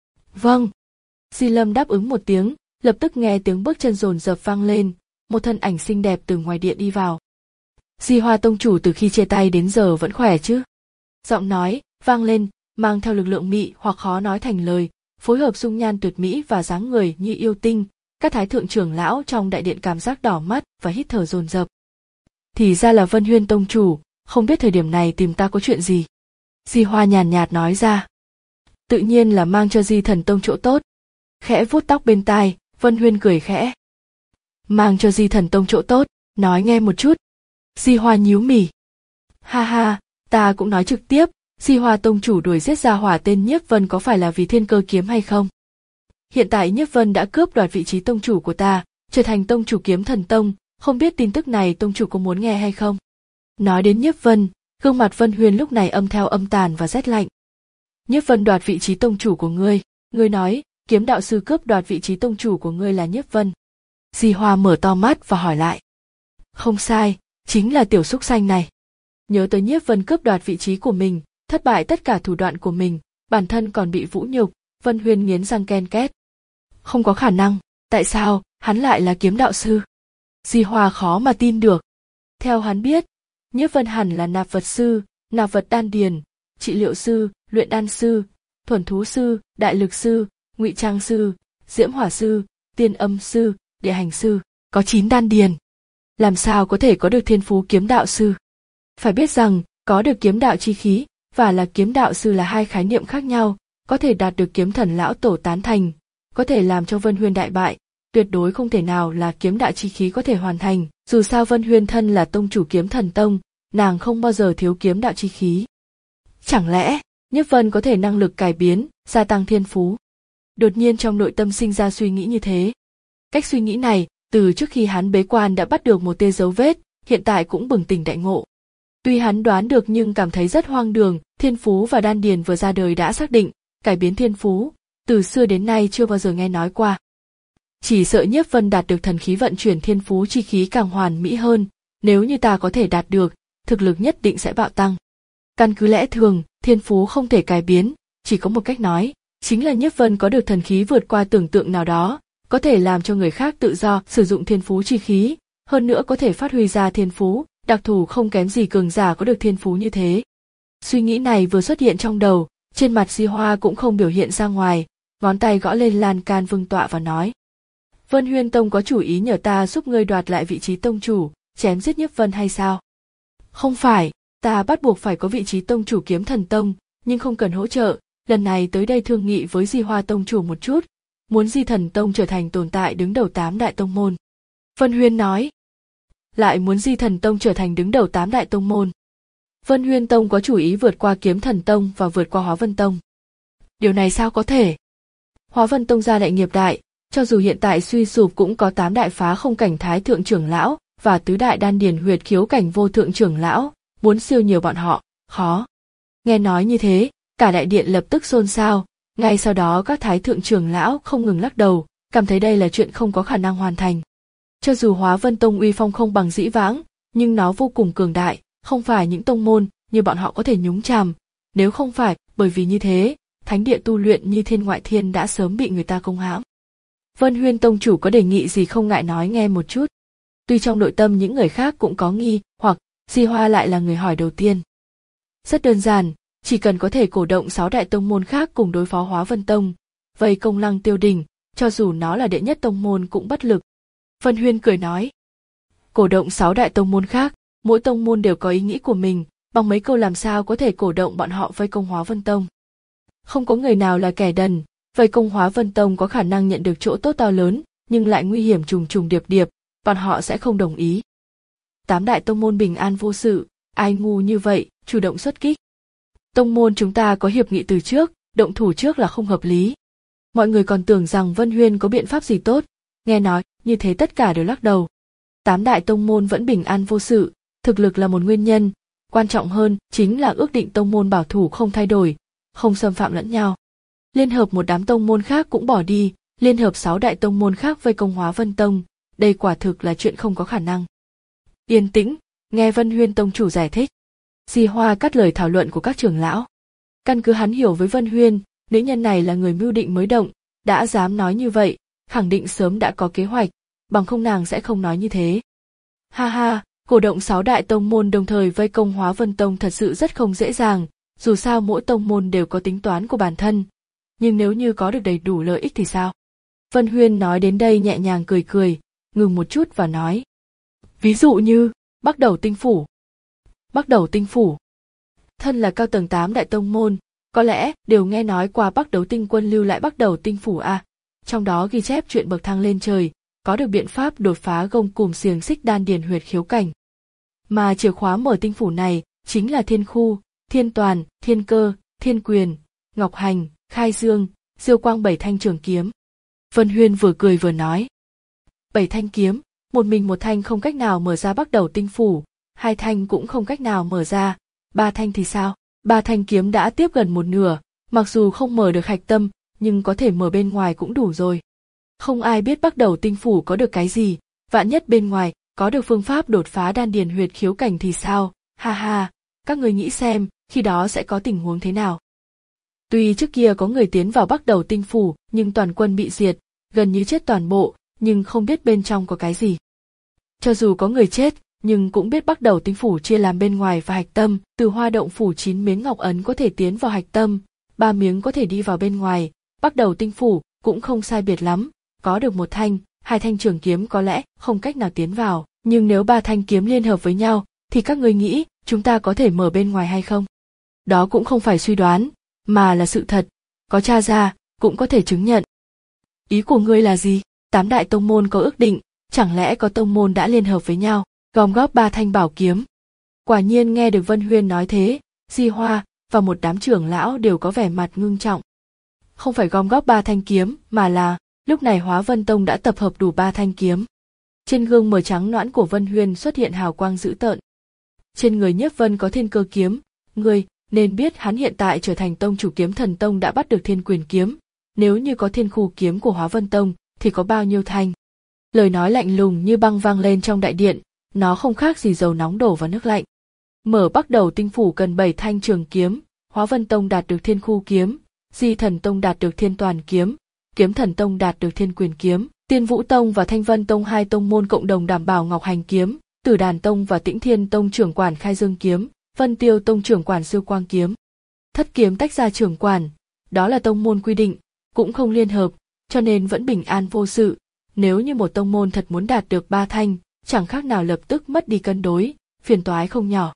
Vâng. Di Lâm đáp ứng một tiếng, lập tức nghe tiếng bước chân dồn dập vang lên, một thân ảnh xinh đẹp từ ngoài điện đi vào. Di Hoa tông chủ từ khi chia tay đến giờ vẫn khỏe chứ? Giọng nói vang lên, mang theo lực lượng mị hoặc khó nói thành lời, phối hợp dung nhan tuyệt mỹ và dáng người như yêu tinh, các thái thượng trưởng lão trong đại điện cảm giác đỏ mắt và hít thở dồn dập. Thì ra là Vân Huyên tông chủ, không biết thời điểm này tìm ta có chuyện gì? Di Hoa nhàn nhạt nói ra. Tự nhiên là mang cho Di Thần Tông chỗ tốt. Khẽ vuốt tóc bên tai, Vân Huyên cười khẽ. Mang cho Di Thần Tông chỗ tốt, nói nghe một chút. Di Hoa nhíu mỉ. Ha ha, ta cũng nói trực tiếp, Di Hoa tông chủ đuổi giết ra hỏa tên Nhiếp Vân có phải là vì Thiên Cơ kiếm hay không? Hiện tại Nhiếp Vân đã cướp đoạt vị trí tông chủ của ta, trở thành tông chủ Kiếm Thần Tông, không biết tin tức này tông chủ có muốn nghe hay không? Nói đến Nhiếp Vân, gương mặt Vân Huyên lúc này âm theo âm tàn và rét lạnh. Nhiếp Vân đoạt vị trí tông chủ của ngươi, ngươi nói, kiếm đạo sư cướp đoạt vị trí tông chủ của ngươi là Nhiếp Vân. Di Hoa mở to mắt và hỏi lại. Không sai, chính là tiểu súc sanh này. Nhớ tới Nhiếp Vân cướp đoạt vị trí của mình, thất bại tất cả thủ đoạn của mình, bản thân còn bị vũ nhục, Vân Huyên nghiến răng ken két. Không có khả năng, tại sao, hắn lại là kiếm đạo sư? Di Hoa khó mà tin được. Theo hắn biết, Nhiếp Vân hẳn là nạp vật sư, nạp vật đan điền, trị liệu sư, luyện đan sư, thuần thú sư, đại lực sư, ngụy trang sư, diễm hỏa sư, tiên âm sư, địa hành sư, có chín đan điền. Làm sao có thể có được thiên phú kiếm đạo sư? Phải biết rằng, có được kiếm đạo chi khí và là kiếm đạo sư là hai khái niệm khác nhau, có thể đạt được kiếm thần lão tổ tán thành, có thể làm cho Vân Huyên đại bại, tuyệt đối không thể nào là kiếm đạo chi khí có thể hoàn thành, Dù sao Vân Huyên thân là tông chủ Kiếm Thần Tông, nàng không bao giờ thiếu kiếm đạo chi khí. Chẳng lẽ, Nhiếp Vân có thể năng lực cải biến, gia tăng thiên phú? Đột nhiên trong nội tâm sinh ra suy nghĩ như thế. Cách suy nghĩ này, từ trước khi hắn bế quan đã bắt được một tia dấu vết, hiện tại cũng bừng tỉnh đại ngộ. Tuy hắn đoán được nhưng cảm thấy rất hoang đường, thiên phú và đan điền vừa ra đời đã xác định, cải biến thiên phú, từ xưa đến nay chưa bao giờ nghe nói qua. Chỉ sợ Nhiếp Vân đạt được thần khí vận chuyển thiên phú chi khí càng hoàn mỹ hơn, nếu như ta có thể đạt được, thực lực nhất định sẽ bạo tăng. Căn cứ lẽ thường, thiên phú không thể cải biến, chỉ có một cách nói, chính là Nhiếp Vân có được thần khí vượt qua tưởng tượng nào đó, có thể làm cho người khác tự do sử dụng thiên phú chi khí, hơn nữa có thể phát huy ra thiên phú, đặc thù không kém gì cường giả có được thiên phú như thế. Suy nghĩ này vừa xuất hiện trong đầu, trên mặt Di Hoa cũng không biểu hiện ra ngoài, ngón tay gõ lên lan can vương tọa và nói. Vân Huyên Tông có chủ ý nhờ ta giúp ngươi đoạt lại vị trí tông chủ, chém giết Nhiếp Vân hay sao? Không phải, ta bắt buộc phải có vị trí tông chủ Kiếm Thần Tông, nhưng không cần hỗ trợ, lần này tới đây thương nghị với Di Hoa tông chủ một chút, muốn Di Thần Tông trở thành tồn tại đứng đầu tám đại tông môn. Vân Huyên nói. Lại muốn Di Thần Tông trở thành đứng đầu tám đại tông môn. Vân Huyên Tông có chủ ý vượt qua Kiếm Thần Tông và vượt qua Hóa Vân Tông. Điều này sao có thể? Hóa Vân Tông gia đại nghiệp đại, cho dù hiện tại suy sụp cũng có tám đại phá không cảnh thái thượng trưởng lão và tứ đại đan điền huyệt khiếu cảnh vô thượng trưởng lão, muốn siêu nhiều bọn họ, khó. Nghe nói như thế, cả đại điện lập tức xôn xao, ngay sau đó các thái thượng trưởng lão không ngừng lắc đầu, cảm thấy đây là chuyện không có khả năng hoàn thành. Cho dù Hóa Vân Tông uy phong không bằng dĩ vãng, nhưng nó vô cùng cường đại, không phải những tông môn như bọn họ có thể nhúng chàm, nếu không phải bởi vì như thế, thánh địa tu luyện như Thiên Ngoại Thiên đã sớm bị người ta công hãm. Vân Huyên Tông chủ có đề nghị gì không ngại nói nghe một chút. Tuy trong nội tâm những người khác cũng có nghi, hoặc Di Hoa lại là người hỏi đầu tiên. Rất đơn giản, chỉ cần có thể cổ động sáu đại tông môn khác cùng đối phó Hóa Vân Tông, vây công Lăng Tiêu Đỉnh, cho dù nó là đệ nhất tông môn cũng bất lực. Vân Huyên cười nói. Cổ động sáu đại tông môn khác, mỗi tông môn đều có ý nghĩ của mình, bằng mấy câu làm sao có thể cổ động bọn họ vây công Hóa Vân Tông. Không có người nào là kẻ đần, vây công Hóa Vân Tông có khả năng nhận được chỗ tốt to lớn, nhưng lại nguy hiểm trùng trùng điệp điệp, bọn họ sẽ không đồng ý. Tám đại tông môn bình an vô sự, ai ngu như vậy, chủ động xuất kích. Tông môn chúng ta có hiệp nghị từ trước, động thủ trước là không hợp lý. Mọi người còn tưởng rằng Vân Huyên có biện pháp gì tốt, nghe nói như thế tất cả đều lắc đầu. Tám đại tông môn vẫn bình an vô sự, thực lực là một nguyên nhân, quan trọng hơn chính là ước định tông môn bảo thủ không thay đổi, không xâm phạm lẫn nhau. Liên hợp một đám tông môn khác cũng bỏ đi, liên hợp sáu đại tông môn khác vây công Hóa Vân Tông, đây quả thực là chuyện không có khả năng. Yên tĩnh, nghe Vân Huyên tông chủ giải thích. Di Hoa cắt lời thảo luận của các trưởng lão. Căn cứ hắn hiểu với Vân Huyên, nữ nhân này là người mưu định mới động, đã dám nói như vậy, khẳng định sớm đã có kế hoạch, bằng không nàng sẽ không nói như thế. Ha ha, cổ động sáu đại tông môn đồng thời vây công Hóa Vân Tông thật sự rất không dễ dàng, dù sao mỗi tông môn đều có tính toán của bản thân. Nhưng nếu như có được đầy đủ lợi ích thì sao? Vân Huyên nói đến đây nhẹ nhàng cười cười, ngừng một chút và nói. Ví dụ như, Bắc Đầu Tinh Phủ. Bắc Đầu Tinh Phủ. Thân là cao tầng tám đại tông môn, có lẽ đều nghe nói qua Bắc Đấu Tinh Quân lưu lại Bắc Đầu Tinh Phủ à, trong đó ghi chép chuyện bậc thang lên trời, có được biện pháp đột phá gông cùm xiềng xích đan điền huyệt khiếu cảnh. Mà chìa khóa mở tinh phủ này chính là Thiên Khu, Thiên Toàn, Thiên Cơ, Thiên Quyền, Ngọc Hành, Khai Dương, Diêu Quang bảy thanh trường kiếm. Vân Huyên vừa cười vừa nói. Bảy thanh kiếm, một mình một thanh không cách nào mở ra Bắc Đầu Tinh Phủ, hai thanh cũng không cách nào mở ra, ba thanh thì sao? Ba thanh kiếm đã tiếp gần một nửa, mặc dù không mở được hạch tâm, nhưng có thể mở bên ngoài cũng đủ rồi. Không ai biết Bắc Đầu Tinh Phủ có được cái gì, vạn nhất bên ngoài có được phương pháp đột phá đan điền huyệt khiếu cảnh thì sao? Ha ha, các người nghĩ xem, khi đó sẽ có tình huống thế nào? Tuy trước kia có người tiến vào Bắc Đầu Tinh Phủ, nhưng toàn quân bị diệt, gần như chết toàn bộ, nhưng không biết bên trong có cái gì. Cho dù có người chết, nhưng cũng biết Bắc Đầu Tinh Phủ chia làm bên ngoài và hạch tâm, từ Hoa Động Phủ chín miếng ngọc ấn có thể tiến vào hạch tâm, ba miếng có thể đi vào bên ngoài, Bắc Đầu Tinh Phủ cũng không sai biệt lắm, có được một thanh, hai thanh trường kiếm có lẽ không cách nào tiến vào, nhưng nếu ba thanh kiếm liên hợp với nhau, thì các ngươi nghĩ chúng ta có thể mở bên ngoài hay không? Đó cũng không phải suy đoán, mà là sự thật, có tra ra, cũng có thể chứng nhận. Ý của ngươi là gì? Tám đại tông môn có ước định, chẳng lẽ có tông môn đã liên hợp với nhau, gom góp ba thanh bảo kiếm. Quả nhiên nghe được Vân Huyên nói thế, Di Hoa và một đám trưởng lão đều có vẻ mặt ngưng trọng. Không phải gom góp ba thanh kiếm, mà là, lúc này Hóa Vân Tông đã tập hợp đủ ba thanh kiếm. Trên gương mờ trắng nõn của Vân Huyên xuất hiện hào quang dữ tợn. Trên người Nhiếp Vân có Thiên Cơ kiếm, ngươi nên biết hắn hiện tại trở thành tông chủ Kiếm Thần Tông đã bắt được Thiên Quyền kiếm, nếu như có Thiên Khu kiếm của Hóa Vân Tông thì có bao nhiêu thanh. Lời nói lạnh lùng như băng vang lên trong đại điện, nó không khác gì dầu nóng đổ vào nước lạnh. Mở Bắc Đầu Tinh phủ cần bảy thanh trường kiếm, Hóa Vân Tông đạt được Thiên Khu kiếm, Di Thần Tông đạt được Thiên Toàn kiếm, Kiếm Thần Tông đạt được Thiên Quyền kiếm, Tiên Vũ Tông và Thanh Vân Tông hai tông môn cộng đồng đảm bảo Ngọc Hành kiếm, Tử Đàn Tông và Tĩnh Thiên Tông trưởng quản Khai Dương kiếm, Vân Tiêu Tông trưởng quản Siêu Quang kiếm. Thất kiếm tách ra trưởng quản, đó là tông môn quy định, cũng không liên hợp, cho nên vẫn bình an vô sự. Nếu như một tông môn thật muốn đạt được ba thanh, chẳng khác nào lập tức mất đi cân đối, phiền toái không nhỏ.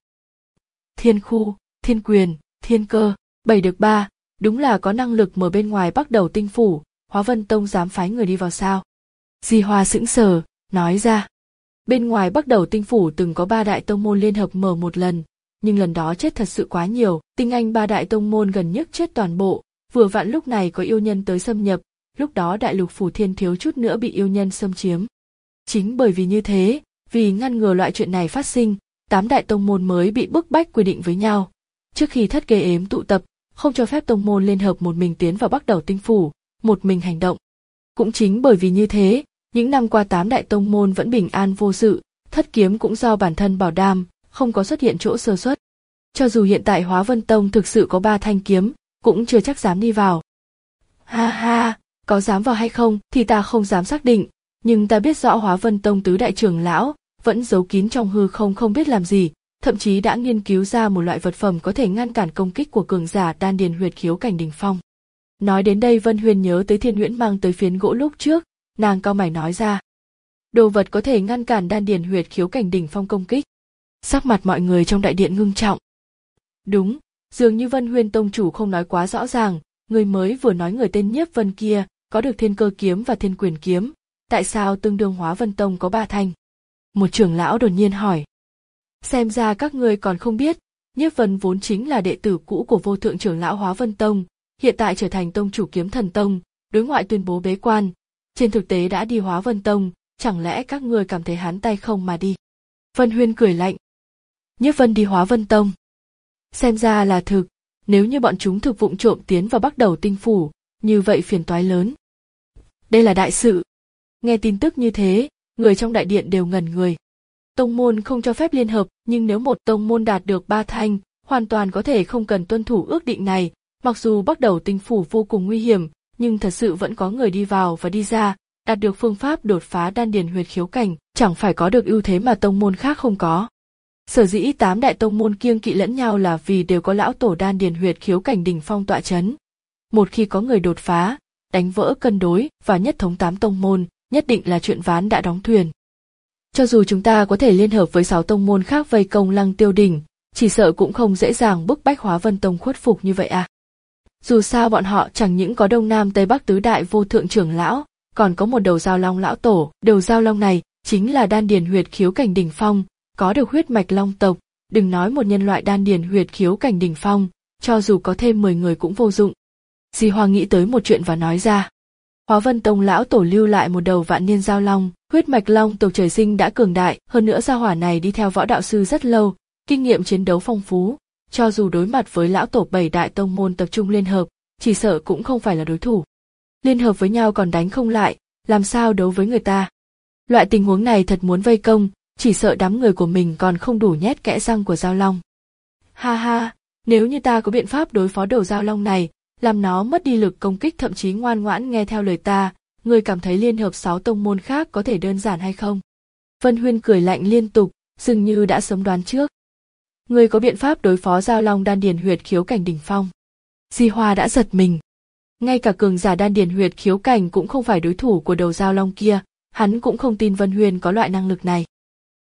Thiên Khu, Thiên Quyền, Thiên Cơ, bảy được ba, đúng là có năng lực mở bên ngoài Bắc Đầu Tinh phủ, Hóa Vân Tông dám phái người đi vào sao? Di Hoa sững sờ, nói ra. Bên ngoài Bắc Đầu Tinh phủ từng có ba đại tông môn liên hợp mở một lần, nhưng lần đó chết thật sự quá nhiều, tinh anh ba đại tông môn gần nhất chết toàn bộ, vừa vặn lúc này có yêu nhân tới xâm nhập, lúc đó đại lục Phủ Thiên thiếu chút nữa bị yêu nhân xâm chiếm. Chính bởi vì như thế, vì ngăn ngừa loại chuyện này phát sinh, tám đại tông môn mới bị bức bách quy định với nhau. Trước khi thất kế ếm tụ tập, không cho phép tông môn liên hợp một mình tiến vào Bắc Đầu Tinh phủ, một mình hành động. Cũng chính bởi vì như thế, những năm qua tám đại tông môn vẫn bình an vô sự, thất kiếm cũng do bản thân bảo đảm, không có xuất hiện chỗ sơ suất. Cho dù hiện tại Hóa Vân Tông thực sự có ba thanh kiếm, cũng chưa chắc dám đi vào. Ha ha, có dám vào hay không thì ta không dám xác định, nhưng ta biết rõ Hóa Vân Tông tứ đại trưởng lão vẫn giấu kín trong hư không không biết làm gì, thậm chí đã nghiên cứu ra một loại vật phẩm có thể ngăn cản công kích của cường giả đan điền huyệt khiếu cảnh đỉnh phong. Nói đến đây Vân Huyên nhớ tới Thiên Huyễn mang tới phiến gỗ lúc trước, nàng cau mày nói ra. Đồ vật có thể ngăn cản đan điền huyệt khiếu cảnh đỉnh phong công kích. Sắc mặt mọi người trong đại điện ngưng trọng. Đúng, dường như Vân Huyên tông chủ không nói quá rõ ràng, người mới vừa nói người tên Nhiếp Vân kia có được Thiên Cơ kiếm và Thiên Quyền kiếm, tại sao tương đương Hóa Vân Tông có ba thanh? Một trưởng lão đột nhiên hỏi. Xem ra các ngươi còn không biết, Nhiếp Vân vốn chính là đệ tử cũ của vô thượng trưởng lão Hóa Vân Tông, hiện tại trở thành tông chủ Kiếm Thần Tông, đối ngoại tuyên bố bế quan, trên thực tế đã đi Hóa Vân Tông, chẳng lẽ các ngươi cảm thấy hắn tay không mà đi? Vân Huyên cười lạnh. Nhiếp Vân đi Hóa Vân Tông. Xem ra là thực, nếu như bọn chúng thực vụng trộm tiến vào Bắc Đầu Tinh phủ, như vậy phiền toái lớn. Đây là đại sự. Nghe tin tức như thế, người trong đại điện đều ngẩn người. Tông môn không cho phép liên hợp, nhưng nếu một tông môn đạt được ba thanh, hoàn toàn có thể không cần tuân thủ ước định này. Mặc dù Bắc Đầu Tinh phủ vô cùng nguy hiểm, nhưng thật sự vẫn có người đi vào và đi ra, đạt được phương pháp đột phá đan điền huyệt khiếu cảnh, chẳng phải có được ưu thế mà tông môn khác không có. Sở dĩ tám đại tông môn kiêng kỵ lẫn nhau là vì đều có lão tổ đan điền huyệt khiếu cảnh đỉnh phong tọa chấn. Một khi có người đột phá, đánh vỡ cân đối và nhất thống tám tông môn, nhất định là chuyện ván đã đóng thuyền. Cho dù chúng ta có thể liên hợp với sáu tông môn khác vây công Lăng Tiêu đỉnh, chỉ sợ cũng không dễ dàng bức bách Hóa Vân Tông khuất phục như vậy à. Dù sao bọn họ chẳng những có Đông Nam Tây Bắc tứ đại vô thượng trưởng lão, còn có một đầu Giao Long lão tổ, đầu Giao Long này chính là đan điền huyệt khiếu cảnh đỉnh phong, có được huyết mạch Long tộc, đừng nói một nhân loại đan điền huyệt khiếu cảnh đỉnh phong, cho dù có thêm mười người cũng vô dụng. Di Hoa nghĩ tới một chuyện và nói ra. Hóa Vân Tông lão tổ lưu lại một đầu vạn niên Giao Long, huyết mạch Long tộc trời sinh đã cường đại, hơn nữa gia hỏa này đi theo võ đạo sư rất lâu, kinh nghiệm chiến đấu phong phú, cho dù đối mặt với lão tổ bảy đại tông môn tập trung liên hợp, chỉ sợ cũng không phải là đối thủ. Liên hợp với nhau còn đánh không lại, làm sao đấu với người ta? Loại tình huống này thật muốn vây công, chỉ sợ đám người của mình còn không đủ nhét kẽ răng của Giao Long. Ha ha, nếu như ta có biện pháp đối phó đầu Giao Long này, làm nó mất đi lực công kích thậm chí ngoan ngoãn nghe theo lời ta, ngươi cảm thấy liên hợp sáu tông môn khác có thể đơn giản hay không? Vân Huyên cười lạnh liên tục, dường như đã sớm đoán trước. Ngươi có biện pháp đối phó Giao Long đan điền huyệt khiếu cảnh đỉnh phong? Di Hoa đã giật mình. Ngay cả cường giả đan điền huyệt khiếu cảnh cũng không phải đối thủ của đầu Giao Long kia, hắn cũng không tin Vân Huyên có loại năng lực này.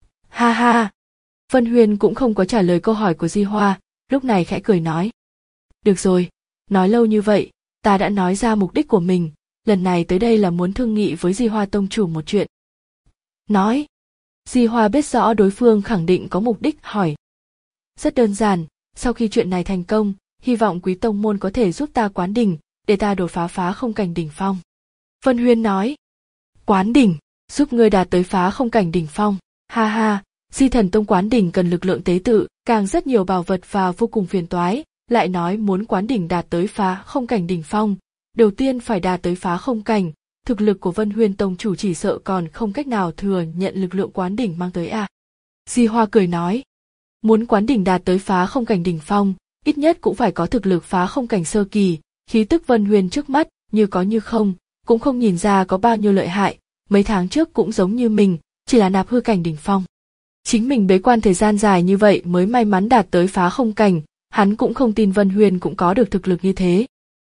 Ha ha! Vân Huyên cũng không có trả lời câu hỏi của Di Hoa, lúc này khẽ cười nói. Được rồi, nói lâu như vậy, ta đã nói ra mục đích của mình, lần này tới đây là muốn thương nghị với Di Hoa tông chủ một chuyện. nói. Di Hoa biết rõ đối phương khẳng định có mục đích, hỏi. Rất đơn giản, sau khi chuyện này thành công, hy vọng quý tông môn có thể giúp ta quán đỉnh, để ta đột phá phá không cảnh đỉnh phong. Vân Huyên nói. Quán đỉnh, giúp ngươi đạt tới phá không cảnh đỉnh phong. Ha ha, Di Thần Tông quán đỉnh cần lực lượng tế tự, càng rất nhiều bảo vật và vô cùng phiền toái, lại nói muốn quán đỉnh đạt tới phá không cảnh đỉnh phong, đầu tiên phải đạt tới phá không cảnh, thực lực của Vân Huyên Tông chủ chỉ sợ còn không cách nào thừa nhận lực lượng quán đỉnh mang tới à. Di Hoa cười nói. Muốn quán đỉnh đạt tới phá không cảnh đỉnh phong, ít nhất cũng phải có thực lực phá không cảnh sơ kỳ, khí tức Vân Huyên trước mắt, như có như không, cũng không nhìn ra có bao nhiêu lợi hại, mấy tháng trước cũng giống như mình, chỉ là nạp hư cảnh đỉnh phong. Chính mình bế quan thời gian dài như vậy mới may mắn đạt tới phá không cảnh, hắn cũng không tin Vân Huyên cũng có được thực lực như thế.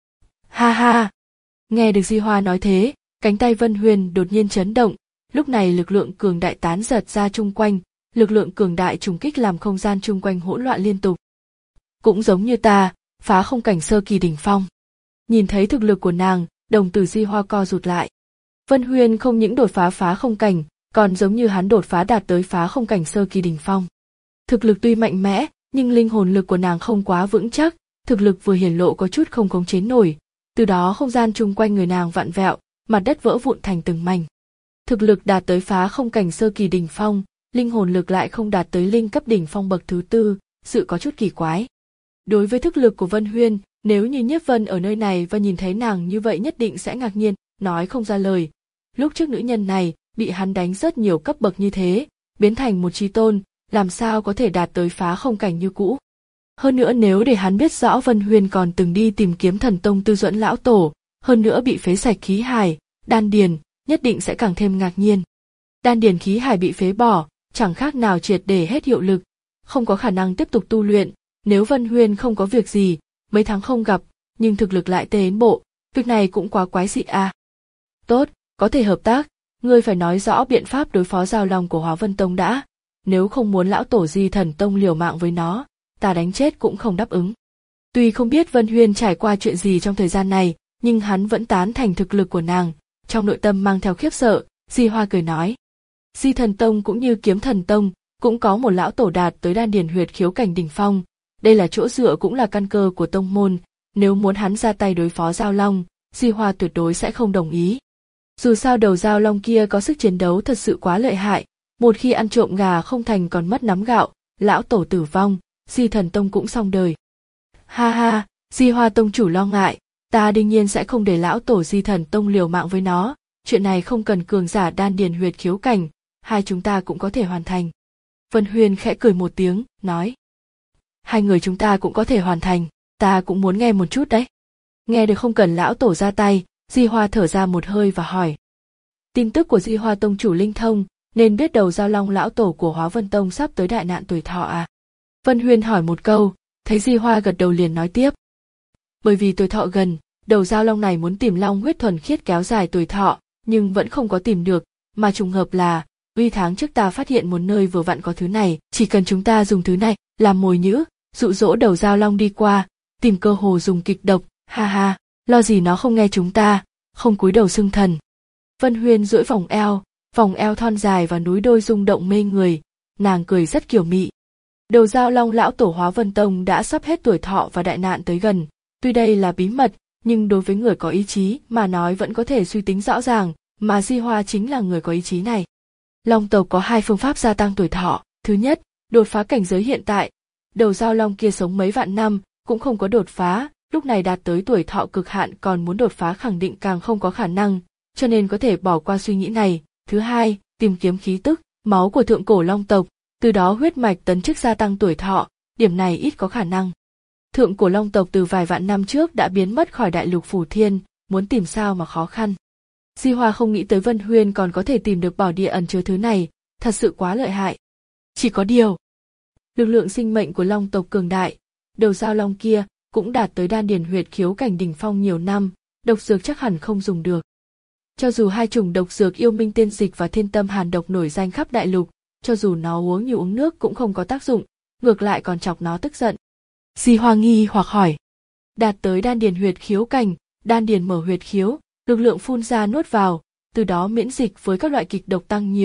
Ha ha! Nghe được Di Hoa nói thế, cánh tay Vân Huyên đột nhiên chấn động, lúc này lực lượng cường đại tán giật ra chung quanh, lực lượng cường đại trùng kích làm không gian chung quanh hỗn loạn liên tục. Cũng giống như ta, phá không cảnh sơ kỳ đỉnh phong. Nhìn thấy thực lực của nàng, đồng tử Di Hoa co rụt lại. Vân Huyên không những đột phá phá không cảnh, còn giống như hắn đột phá đạt tới phá không cảnh sơ kỳ đỉnh phong. Thực lực tuy mạnh mẽ, nhưng linh hồn lực của nàng không quá vững chắc, thực lực vừa hiển lộ có chút không khống chế nổi, từ đó không gian chung quanh người nàng vặn vẹo, mặt đất vỡ vụn thành từng mảnh. Thực lực đạt tới phá không cảnh sơ kỳ đỉnh phong, linh hồn lực lại không đạt tới linh cấp đỉnh phong bậc thứ tư, sự có chút kỳ quái. Đối với thực lực của Vân Huyên, nếu như Nhiếp Vân ở nơi này và nhìn thấy nàng như vậy nhất định sẽ ngạc nhiên, nói không ra lời. Lúc trước nữ nhân này bị hắn đánh rất nhiều cấp bậc như thế, biến thành một chí tôn, làm sao có thể đạt tới phá không cảnh như cũ. Hơn nữa nếu để hắn biết rõ Vân Huyên còn từng đi tìm kiếm Thần Tông Tư Duẫn lão tổ, hơn nữa bị phế sạch khí hải, đan điền, nhất định sẽ càng thêm ngạc nhiên. Đan điền khí hải bị phế bỏ, chẳng khác nào triệt để hết hiệu lực, không có khả năng tiếp tục tu luyện. Nếu Vân Huyên không có việc gì, mấy tháng không gặp, nhưng thực lực lại tiến bộ, việc này cũng quá quái dị à. Tốt, có thể hợp tác, ngươi phải nói rõ biện pháp đối phó giao long của Hóa Vân Tông đã, nếu không muốn lão tổ Di Thần Tông liều mạng với nó, ta đánh chết cũng không đáp ứng. Tuy không biết Vân Huyên trải qua chuyện gì trong thời gian này, nhưng hắn vẫn tán thành thực lực của nàng, trong nội tâm mang theo khiếp sợ. Di Hoa cười nói. Di Thần Tông cũng như Kiếm Thần Tông, cũng có một lão tổ đạt tới đan điền huyệt khiếu cảnh đỉnh phong, đây là chỗ dựa cũng là căn cơ của tông môn, nếu muốn hắn ra tay đối phó giao long, Di Hoa tuyệt đối sẽ không đồng ý. Dù sao đầu giao long kia có sức chiến đấu thật sự quá lợi hại, một khi ăn trộm gà không thành còn mất nắm gạo, lão tổ tử vong, Di Thần Tông cũng xong đời. Ha ha, Di Hoa tông chủ lo ngại, ta đương nhiên sẽ không để lão tổ Di Thần Tông liều mạng với nó, chuyện này không cần cường giả đan điền huyệt khiếu cảnh, hai chúng ta cũng có thể hoàn thành. Vân Huyên khẽ cười một tiếng, nói. Hai người chúng ta cũng có thể hoàn thành, ta cũng muốn nghe một chút đấy. Nghe được không cần lão tổ ra tay, Di Hoa thở ra một hơi và hỏi. Tin tức của Di Hoa tông chủ linh thông, nên biết đầu giao long lão tổ của Hóa Vân Tông sắp tới đại nạn tuổi thọ à? Vân Huyên hỏi một câu, thấy Di Hoa gật đầu liền nói tiếp. Bởi vì tuổi thọ gần, đầu giao long này muốn tìm long huyết thuần khiết kéo dài tuổi thọ, nhưng vẫn không có tìm được, mà trùng hợp là, uy tháng trước ta phát hiện một nơi vừa vặn có thứ này, chỉ cần chúng ta dùng thứ này, làm mồi nhữ, dụ dỗ đầu giao long đi qua, tìm cơ hồ dùng kịch độc, ha ha, lo gì nó không nghe chúng ta, không cúi đầu xưng thần. Vân Huyên duỗi vòng eo, vòng eo thon dài và núi đôi rung động mê người, nàng cười rất kiều mị. Đầu giao long lão tổ Hóa Vân Tông đã sắp hết tuổi thọ và đại nạn tới gần, tuy đây là bí mật, nhưng đối với người có ý chí mà nói vẫn có thể suy tính rõ ràng, mà Di Hoa chính là người có ý chí này. Long tộc có hai phương pháp gia tăng tuổi thọ, thứ nhất, đột phá cảnh giới hiện tại. Đầu giao long kia sống mấy vạn năm, cũng không có đột phá, lúc này đạt tới tuổi thọ cực hạn còn muốn đột phá khẳng định càng không có khả năng, cho nên có thể bỏ qua suy nghĩ này. Thứ hai, tìm kiếm khí tức, máu của thượng cổ long tộc, từ đó huyết mạch tấn chức gia tăng tuổi thọ, điểm này ít có khả năng. Thượng cổ long tộc từ vài vạn năm trước đã biến mất khỏi đại lục Phủ Thiên, muốn tìm sao mà khó khăn. Di Hoa không nghĩ tới Vân Huyên còn có thể tìm được bảo địa ẩn chứa thứ này, thật sự quá lợi hại. Chỉ có điều, lực lượng sinh mệnh của long tộc cường đại, đầu giao long kia cũng đạt tới đan điền huyệt khiếu cảnh đỉnh phong nhiều năm, độc dược chắc hẳn không dùng được. Cho dù hai chủng độc dược yêu minh tiên dịch và thiên tâm hàn độc nổi danh khắp đại lục, cho dù nó uống như uống nước cũng không có tác dụng, ngược lại còn chọc nó tức giận. Di Hoa nghi hoặc hỏi. Đạt tới đan điền huyệt khiếu cảnh, đan điền mở huyệt khiếu, lực lượng phun ra nuốt vào, từ đó miễn dịch với các loại kịch độc tăng nhiều,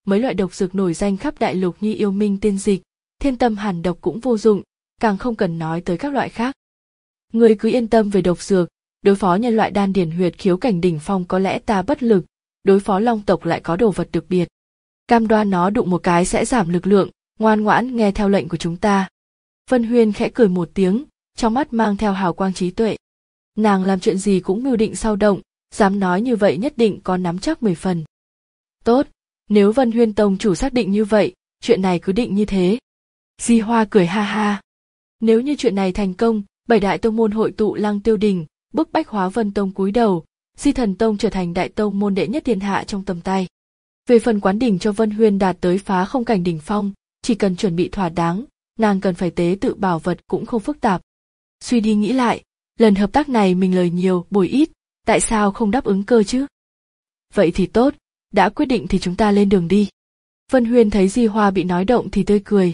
mấy loại độc dược nổi danh khắp đại lục như yêu minh tiên dịch, thiên tâm hàn độc cũng vô dụng, càng không cần nói tới các loại khác. Ngươi cứ yên tâm về độc dược, đối phó nhân loại đan điển huyệt khiếu cảnh đỉnh phong có lẽ ta bất lực, đối phó long tộc lại có đồ vật đặc biệt. Cam đoan nó đụng một cái sẽ giảm lực lượng, ngoan ngoãn nghe theo lệnh của chúng ta. Vân Huyên khẽ cười một tiếng, trong mắt mang theo hào quang trí tuệ. Nàng làm chuyện gì cũng mưu định sau động, dám nói như vậy nhất định có nắm chắc mười phần. Tốt, nếu Vân Huyên tông chủ xác định như vậy, chuyện này cứ định như thế. Di Hoa cười ha ha. Nếu như chuyện này thành công, bảy đại tông môn hội tụ Lăng Tiêu Đình, bức bách Hóa Vân tông cúi đầu, Di Thần tông trở thành đại tông môn đệ nhất thiên hạ trong tầm tay. Về phần quán đỉnh cho Vân Huyên đạt tới phá không cảnh đỉnh phong, chỉ cần chuẩn bị thỏa đáng, nàng cần phải tế tự bảo vật cũng không phức tạp. Suy đi nghĩ lại, lần hợp tác này mình lời nhiều, bồi ít, tại sao không đáp ứng cơ chứ? Vậy thì tốt, đã quyết định thì chúng ta lên đường đi. Vân Huyên thấy Di Hoa bị nói động thì tươi cười.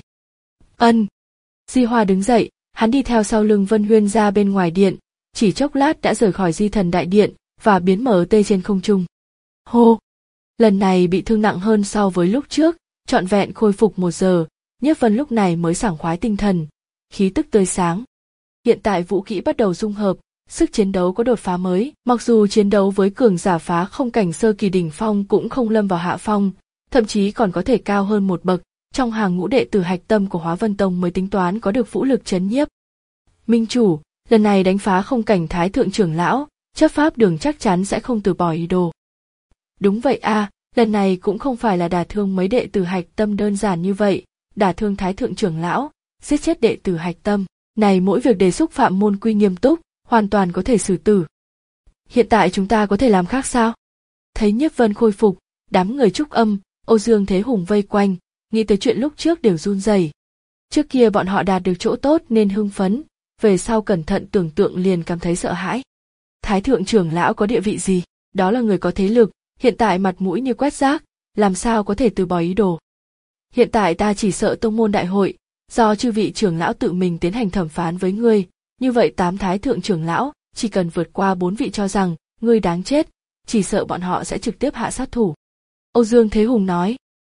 Ân. Di Hoa đứng dậy, hắn đi theo sau lưng Vân Huyên ra bên ngoài điện, chỉ chốc lát đã rời khỏi Di Thần đại điện và biến mở tê trên không trung. Hô! Lần này bị thương nặng hơn so với lúc trước, trọn vẹn khôi phục một giờ, Nhiếp Vân lúc này mới sảng khoái tinh thần, khí tức tươi sáng. Hiện tại vũ kỹ bắt đầu dung hợp, sức chiến đấu có đột phá mới, mặc dù chiến đấu với cường giả phá không cảnh sơ kỳ đỉnh phong cũng không lâm vào hạ phong, thậm chí còn có thể cao hơn một bậc, trong hàng ngũ đệ tử hạch tâm của Hóa Vân tông mới tính toán có được vũ lực chấn nhiếp. Minh chủ, lần này đánh phá không cảnh thái thượng trưởng lão, chấp pháp đường chắc chắn sẽ không từ bỏ ý đồ. Đúng vậy a, lần này cũng không phải là đả thương mấy đệ tử hạch tâm đơn giản như vậy, đả thương thái thượng trưởng lão, giết chết đệ tử hạch tâm, này mỗi việc đề xúc phạm môn quy nghiêm túc, hoàn toàn có thể xử tử. Hiện tại chúng ta có thể làm khác sao? Thấy Nhiếp Vân khôi phục, đám người Trúc Âm, Âu Dương Thế Hùng vây quanh, nghĩ tới chuyện lúc trước đều run rẩy. Trước kia bọn họ đạt được chỗ tốt nên hưng phấn, về sau cẩn thận tưởng tượng liền cảm thấy sợ hãi. Thái thượng trưởng lão có địa vị gì? Đó là người có thế lực, hiện tại mặt mũi như quét rác, làm sao có thể từ bỏ ý đồ. Hiện tại ta chỉ sợ tông môn đại hội, do chư vị trưởng lão tự mình tiến hành thẩm phán với ngươi, như vậy tám thái thượng trưởng lão, chỉ cần vượt qua bốn vị cho rằng ngươi đáng chết, chỉ sợ bọn họ sẽ trực tiếp hạ sát thủ. Âu Dương Thế Hùng nói.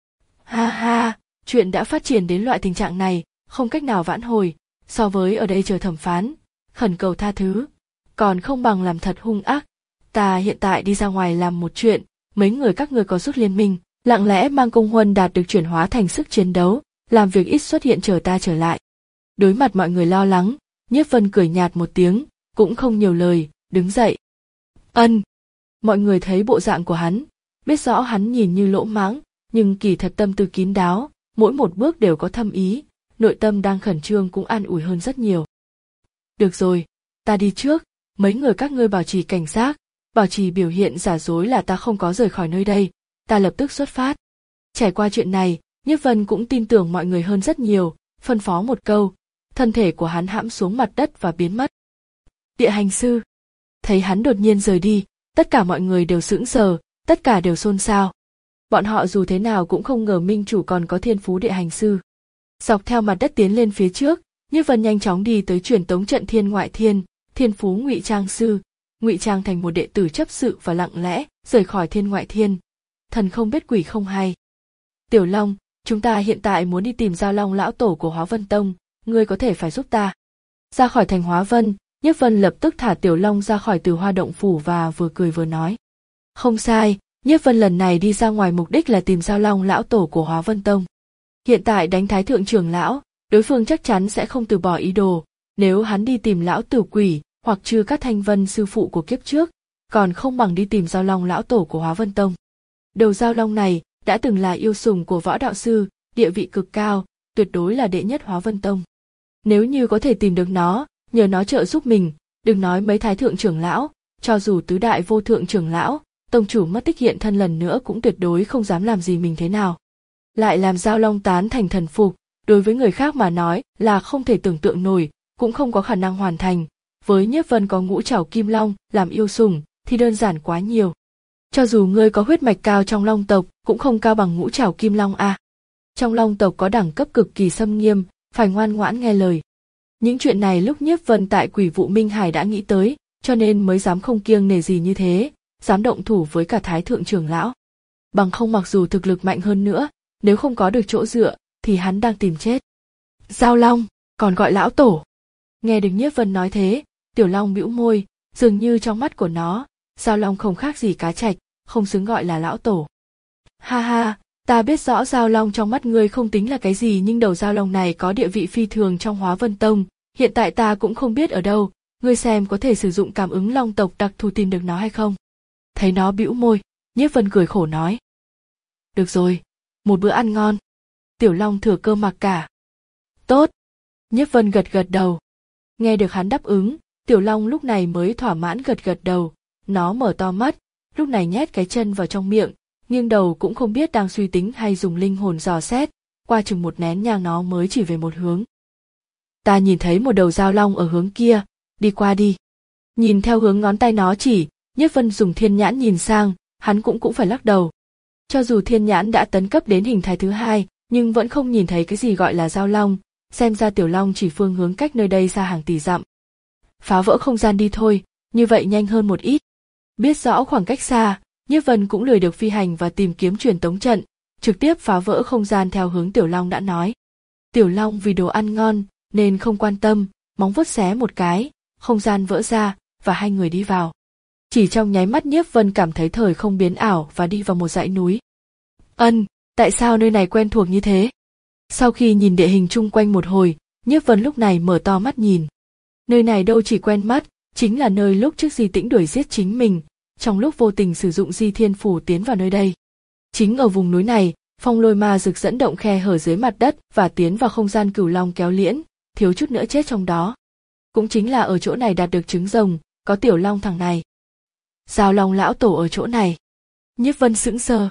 Ha ha, chuyện đã phát triển đến loại tình trạng này, không cách nào vãn hồi, so với ở đây chờ thẩm phán, khẩn cầu tha thứ, còn không bằng làm thật hung ác. Ta hiện tại đi ra ngoài làm một chuyện, mấy người các ngươi có rút liên minh, lặng lẽ mang công huân đạt được chuyển hóa thành sức chiến đấu, làm việc ít xuất hiện chờ ta trở lại. Đối mặt mọi người lo lắng, Nhiếp Vân cười nhạt một tiếng, cũng không nhiều lời, đứng dậy. Ân. Mọi người thấy bộ dạng của hắn, biết rõ hắn nhìn như lỗ mãng, nhưng kỳ thật tâm tư kín đáo, mỗi một bước đều có thâm ý, nội tâm đang khẩn trương cũng an ủi hơn rất nhiều. Được rồi, ta đi trước, mấy người các ngươi bảo trì cảnh giác, bảo trì biểu hiện giả dối là ta không có rời khỏi nơi đây, ta lập tức xuất phát. Trải qua chuyện này, Nhiếp Vân cũng tin tưởng mọi người hơn rất nhiều, phân phó một câu, thân thể của hắn hãm xuống mặt đất và biến mất. Địa hành sư. Thấy hắn đột nhiên rời đi, tất cả mọi người đều sững sờ, tất cả đều xôn xao. Bọn họ dù thế nào cũng không ngờ minh chủ còn có thiên phú địa hành sư. Dọc theo mặt đất tiến lên phía trước, Nhiếp Vân nhanh chóng đi tới truyền tống trận thiên ngoại thiên, thiên phú ngụy trang sư, ngụy trang thành một đệ tử chấp sự và lặng lẽ rời khỏi thiên ngoại thiên. Thần không biết quỷ không hay. Tiểu Long, chúng ta hiện tại muốn đi tìm Giao Long lão tổ của Hóa Vân tông, ngươi có thể phải giúp ta. Ra khỏi thành Hóa Vân, Nhiếp Vân lập tức thả Tiểu Long ra khỏi Từ Hoa động phủ và vừa cười vừa nói. Không sai, Nhiếp Vân lần này đi ra ngoài mục đích là tìm Giao Long lão tổ của Hóa Vân tông. Hiện tại đánh thái thượng trưởng lão, đối phương chắc chắn sẽ không từ bỏ ý đồ, nếu hắn đi tìm lão tử quỷ hoặc Trư Cát Thanh Vân sư phụ của kiếp trước, còn không bằng đi tìm Giao Long lão tổ của Hóa Vân tông. Đầu Giao Long này đã từng là yêu sủng của võ đạo sư, địa vị cực cao, tuyệt đối là đệ nhất Hóa Vân tông. Nếu như có thể tìm được nó, nhờ nó trợ giúp mình, đừng nói mấy thái thượng trưởng lão, cho dù tứ đại vô thượng trưởng lão, tông chủ mất tích hiện thân lần nữa cũng tuyệt đối không dám làm gì mình thế nào. Lại làm Giao Long tán thành thần phục, đối với người khác mà nói là không thể tưởng tượng nổi, cũng không có khả năng hoàn thành. Với Nhiếp Vân có ngũ trảo kim long làm yêu sủng thì đơn giản quá nhiều. Cho dù ngươi có huyết mạch cao trong Long tộc, cũng không cao bằng ngũ trảo kim long a. À. Trong Long tộc có đẳng cấp cực kỳ xâm nghiêm, phải ngoan ngoãn nghe lời. Những chuyện này lúc Nhiếp Vân tại Quỷ Vụ Minh Hải đã nghĩ tới, cho nên mới dám không kiêng nể gì như thế, dám động thủ với cả thái thượng trưởng lão. bằng không mặc dù thực lực mạnh hơn nữa, nếu không có được chỗ dựa, thì hắn đang tìm chết. Giao Long, còn gọi lão tổ. Nghe được Nhiếp Vân nói thế, Tiểu Long bĩu môi, dường như trong mắt của nó, Giao Long không khác gì cá trạch, không xứng gọi là lão tổ. Ha ha, ta biết rõ Giao Long trong mắt ngươi không tính là cái gì, nhưng đầu Giao Long này có địa vị phi thường trong Hóa Vân Tông, hiện tại ta cũng không biết ở đâu, ngươi xem có thể sử dụng cảm ứng long tộc đặc thù tìm được nó hay không. Thấy nó bĩu môi, Nhiếp Vân cười khổ nói. Được rồi, một bữa ăn ngon. Tiểu Long thừa cơ mặc cả. Tốt. Nhiếp Vân gật gật đầu. Nghe được hắn đáp ứng, Tiểu Long lúc này mới thỏa mãn gật gật đầu, nó mở to mắt, lúc này nhét cái chân vào trong miệng, nghiêng đầu cũng không biết đang suy tính hay dùng linh hồn dò xét, qua chừng một nén nhang nó mới chỉ về một hướng. Ta nhìn thấy một đầu Giao Long ở hướng kia, đi qua đi. Nhìn theo hướng ngón tay nó chỉ, Nhiếp Vân dùng thiên nhãn nhìn sang, hắn cũng cũng phải lắc đầu. Cho dù thiên nhãn đã tấn cấp đến hình thái thứ hai, nhưng vẫn không nhìn thấy cái gì gọi là Giao Long, xem ra Tiểu Long chỉ phương hướng cách nơi đây xa hàng tỷ dặm. Phá vỡ không gian đi thôi, như vậy nhanh hơn một ít. Biết rõ khoảng cách xa, Nhiếp Vân cũng lười được phi hành và tìm kiếm truyền tống trận, trực tiếp phá vỡ không gian theo hướng Tiểu Long đã nói. Tiểu Long vì đồ ăn ngon, nên không quan tâm, móng vuốt xé một cái, không gian vỡ ra, và hai người đi vào. Chỉ trong nháy mắt Nhiếp Vân cảm thấy thời không biến ảo và đi vào một dãy núi. Ân, tại sao nơi này quen thuộc như thế? Sau khi nhìn địa hình chung quanh một hồi, Nhiếp Vân lúc này mở to mắt nhìn. Nơi này đâu chỉ quen mắt, chính là nơi lúc trước Di Tĩnh đuổi giết chính mình, trong lúc vô tình sử dụng Di Thiên Phủ tiến vào nơi đây. Chính ở vùng núi này, phong lôi ma rực dẫn động khe hở dưới mặt đất và tiến vào không gian Cửu Long kéo liễn, thiếu chút nữa chết trong đó. Cũng chính là ở chỗ này đạt được trứng rồng, có Tiểu Long thằng này. Giao Long lão tổ ở chỗ này. Nhiếp Vân sững sờ.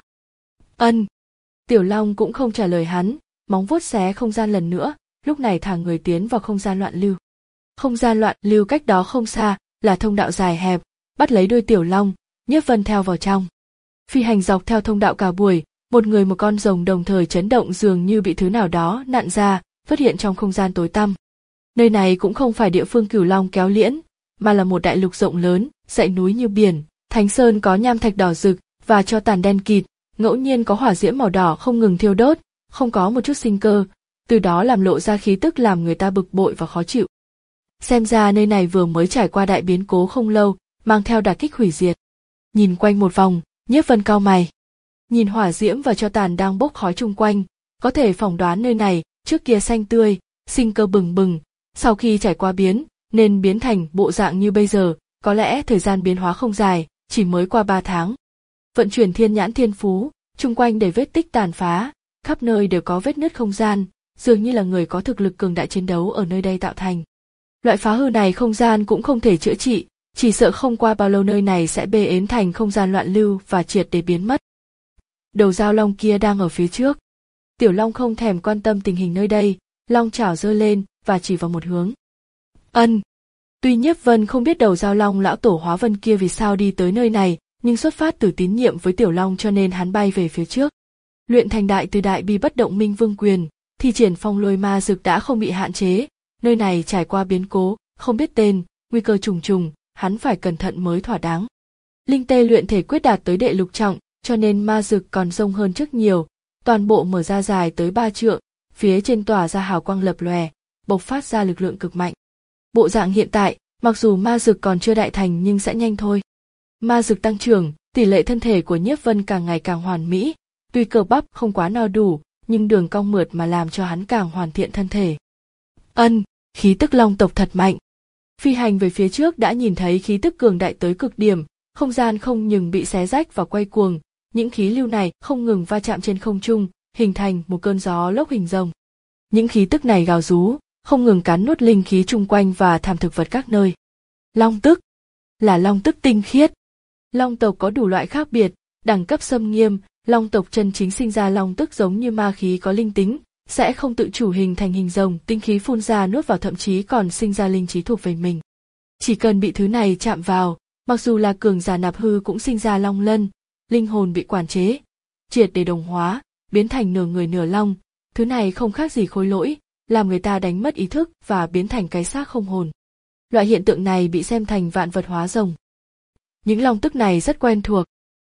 Ân. Tiểu Long cũng không trả lời hắn, móng vuốt xé không gian lần nữa, lúc này thả người tiến vào không gian loạn lưu. Không gian loạn lưu cách đó không xa, là thông đạo dài hẹp, bắt lấy đuôi Tiểu Long, Nhiếp Vân theo vào trong. Phi hành dọc theo thông đạo cả buổi, một người một con rồng đồng thời chấn động dường như bị thứ nào đó nặn ra, xuất hiện trong không gian tối tăm. Nơi này cũng không phải địa phương Cửu Long kéo liễn, mà là một đại lục rộng lớn, dãy núi như biển, thánh sơn có nham thạch đỏ rực và tro tàn đen kịt, ngẫu nhiên có hỏa diễm màu đỏ không ngừng thiêu đốt, không có một chút sinh cơ, từ đó làm lộ ra khí tức làm người ta bực bội và khó chịu. Xem ra nơi này vừa mới trải qua đại biến cố không lâu, mang theo đả kích hủy diệt. Nhìn quanh một vòng, Nhiếp Vân cau mày. Nhìn hỏa diễm và tro tàn đang bốc khói chung quanh, có thể phỏng đoán nơi này trước kia xanh tươi, sinh cơ bừng bừng, sau khi trải qua biến, nên biến thành bộ dạng như bây giờ, có lẽ thời gian biến hóa không dài, chỉ mới qua ba tháng. Vận chuyển thiên nhãn thiên phú, chung quanh đầy vết tích tàn phá, khắp nơi đều có vết nứt không gian, dường như là người có thực lực cường đại chiến đấu ở nơi đây tạo thành. Loại phá hư này không gian cũng không thể chữa trị, chỉ sợ không qua bao lâu nơi này sẽ bê ến thành không gian loạn lưu và triệt để biến mất. Đầu Giao Long kia đang ở phía trước. Tiểu Long không thèm quan tâm tình hình nơi đây, long chảo giơ lên và chỉ vào một hướng. Ân. Tuy Nhiếp Vân không biết đầu Giao Long lão tổ Hóa Vân kia vì sao đi tới nơi này, nhưng xuất phát từ tín nhiệm với Tiểu Long cho nên hắn bay về phía trước. Luyện thành đại từ đại bi bất động minh vương quyền, thi triển phong lôi ma dực đã không bị hạn chế, nơi này trải qua biến cố, không biết tên, nguy cơ trùng trùng, hắn phải cẩn thận mới thỏa đáng. Linh tê luyện thể quyết đạt tới đệ lục trọng, cho nên ma dực còn rông hơn trước nhiều, toàn bộ mở ra dài tới ba trượng, phía trên tỏa ra hào quang lập lòe, bộc phát ra lực lượng cực mạnh. Bộ dạng hiện tại, mặc dù ma dực còn chưa đại thành nhưng sẽ nhanh thôi. Ma dực tăng trưởng, tỷ lệ thân thể của Nhiếp Vân càng ngày càng hoàn mỹ, tuy cơ bắp không quá no đủ, nhưng đường cong mượt mà làm cho hắn càng hoàn thiện thân thể. Ân, khí tức long tộc thật mạnh. Phi hành về phía trước đã nhìn thấy khí tức cường đại tới cực điểm, không gian không ngừng bị xé rách và quay cuồng, những khí lưu này không ngừng va chạm trên không trung, hình thành một cơn gió lốc hình rồng. Những khí tức này gào rú, không ngừng cắn nuốt linh khí chung quanh và thảm thực vật các nơi. Long tức là long tức tinh khiết. Long tộc có đủ loại khác biệt, đẳng cấp xâm nghiêm, long tộc chân chính sinh ra long tức giống như ma khí có linh tính, sẽ không tự chủ hình thành hình rồng, tinh khí phun ra nuốt vào, thậm chí còn sinh ra linh trí thuộc về mình. Chỉ cần bị thứ này chạm vào, mặc dù là cường giả nạp hư cũng sinh ra long lân, linh hồn bị quản chế, triệt để đồng hóa, biến thành nửa người nửa long, thứ này không khác gì khối lỗi, làm người ta đánh mất ý thức và biến thành cái xác không hồn. Loại hiện tượng này bị xem thành vạn vật hóa rồng. Những long tức này rất quen thuộc.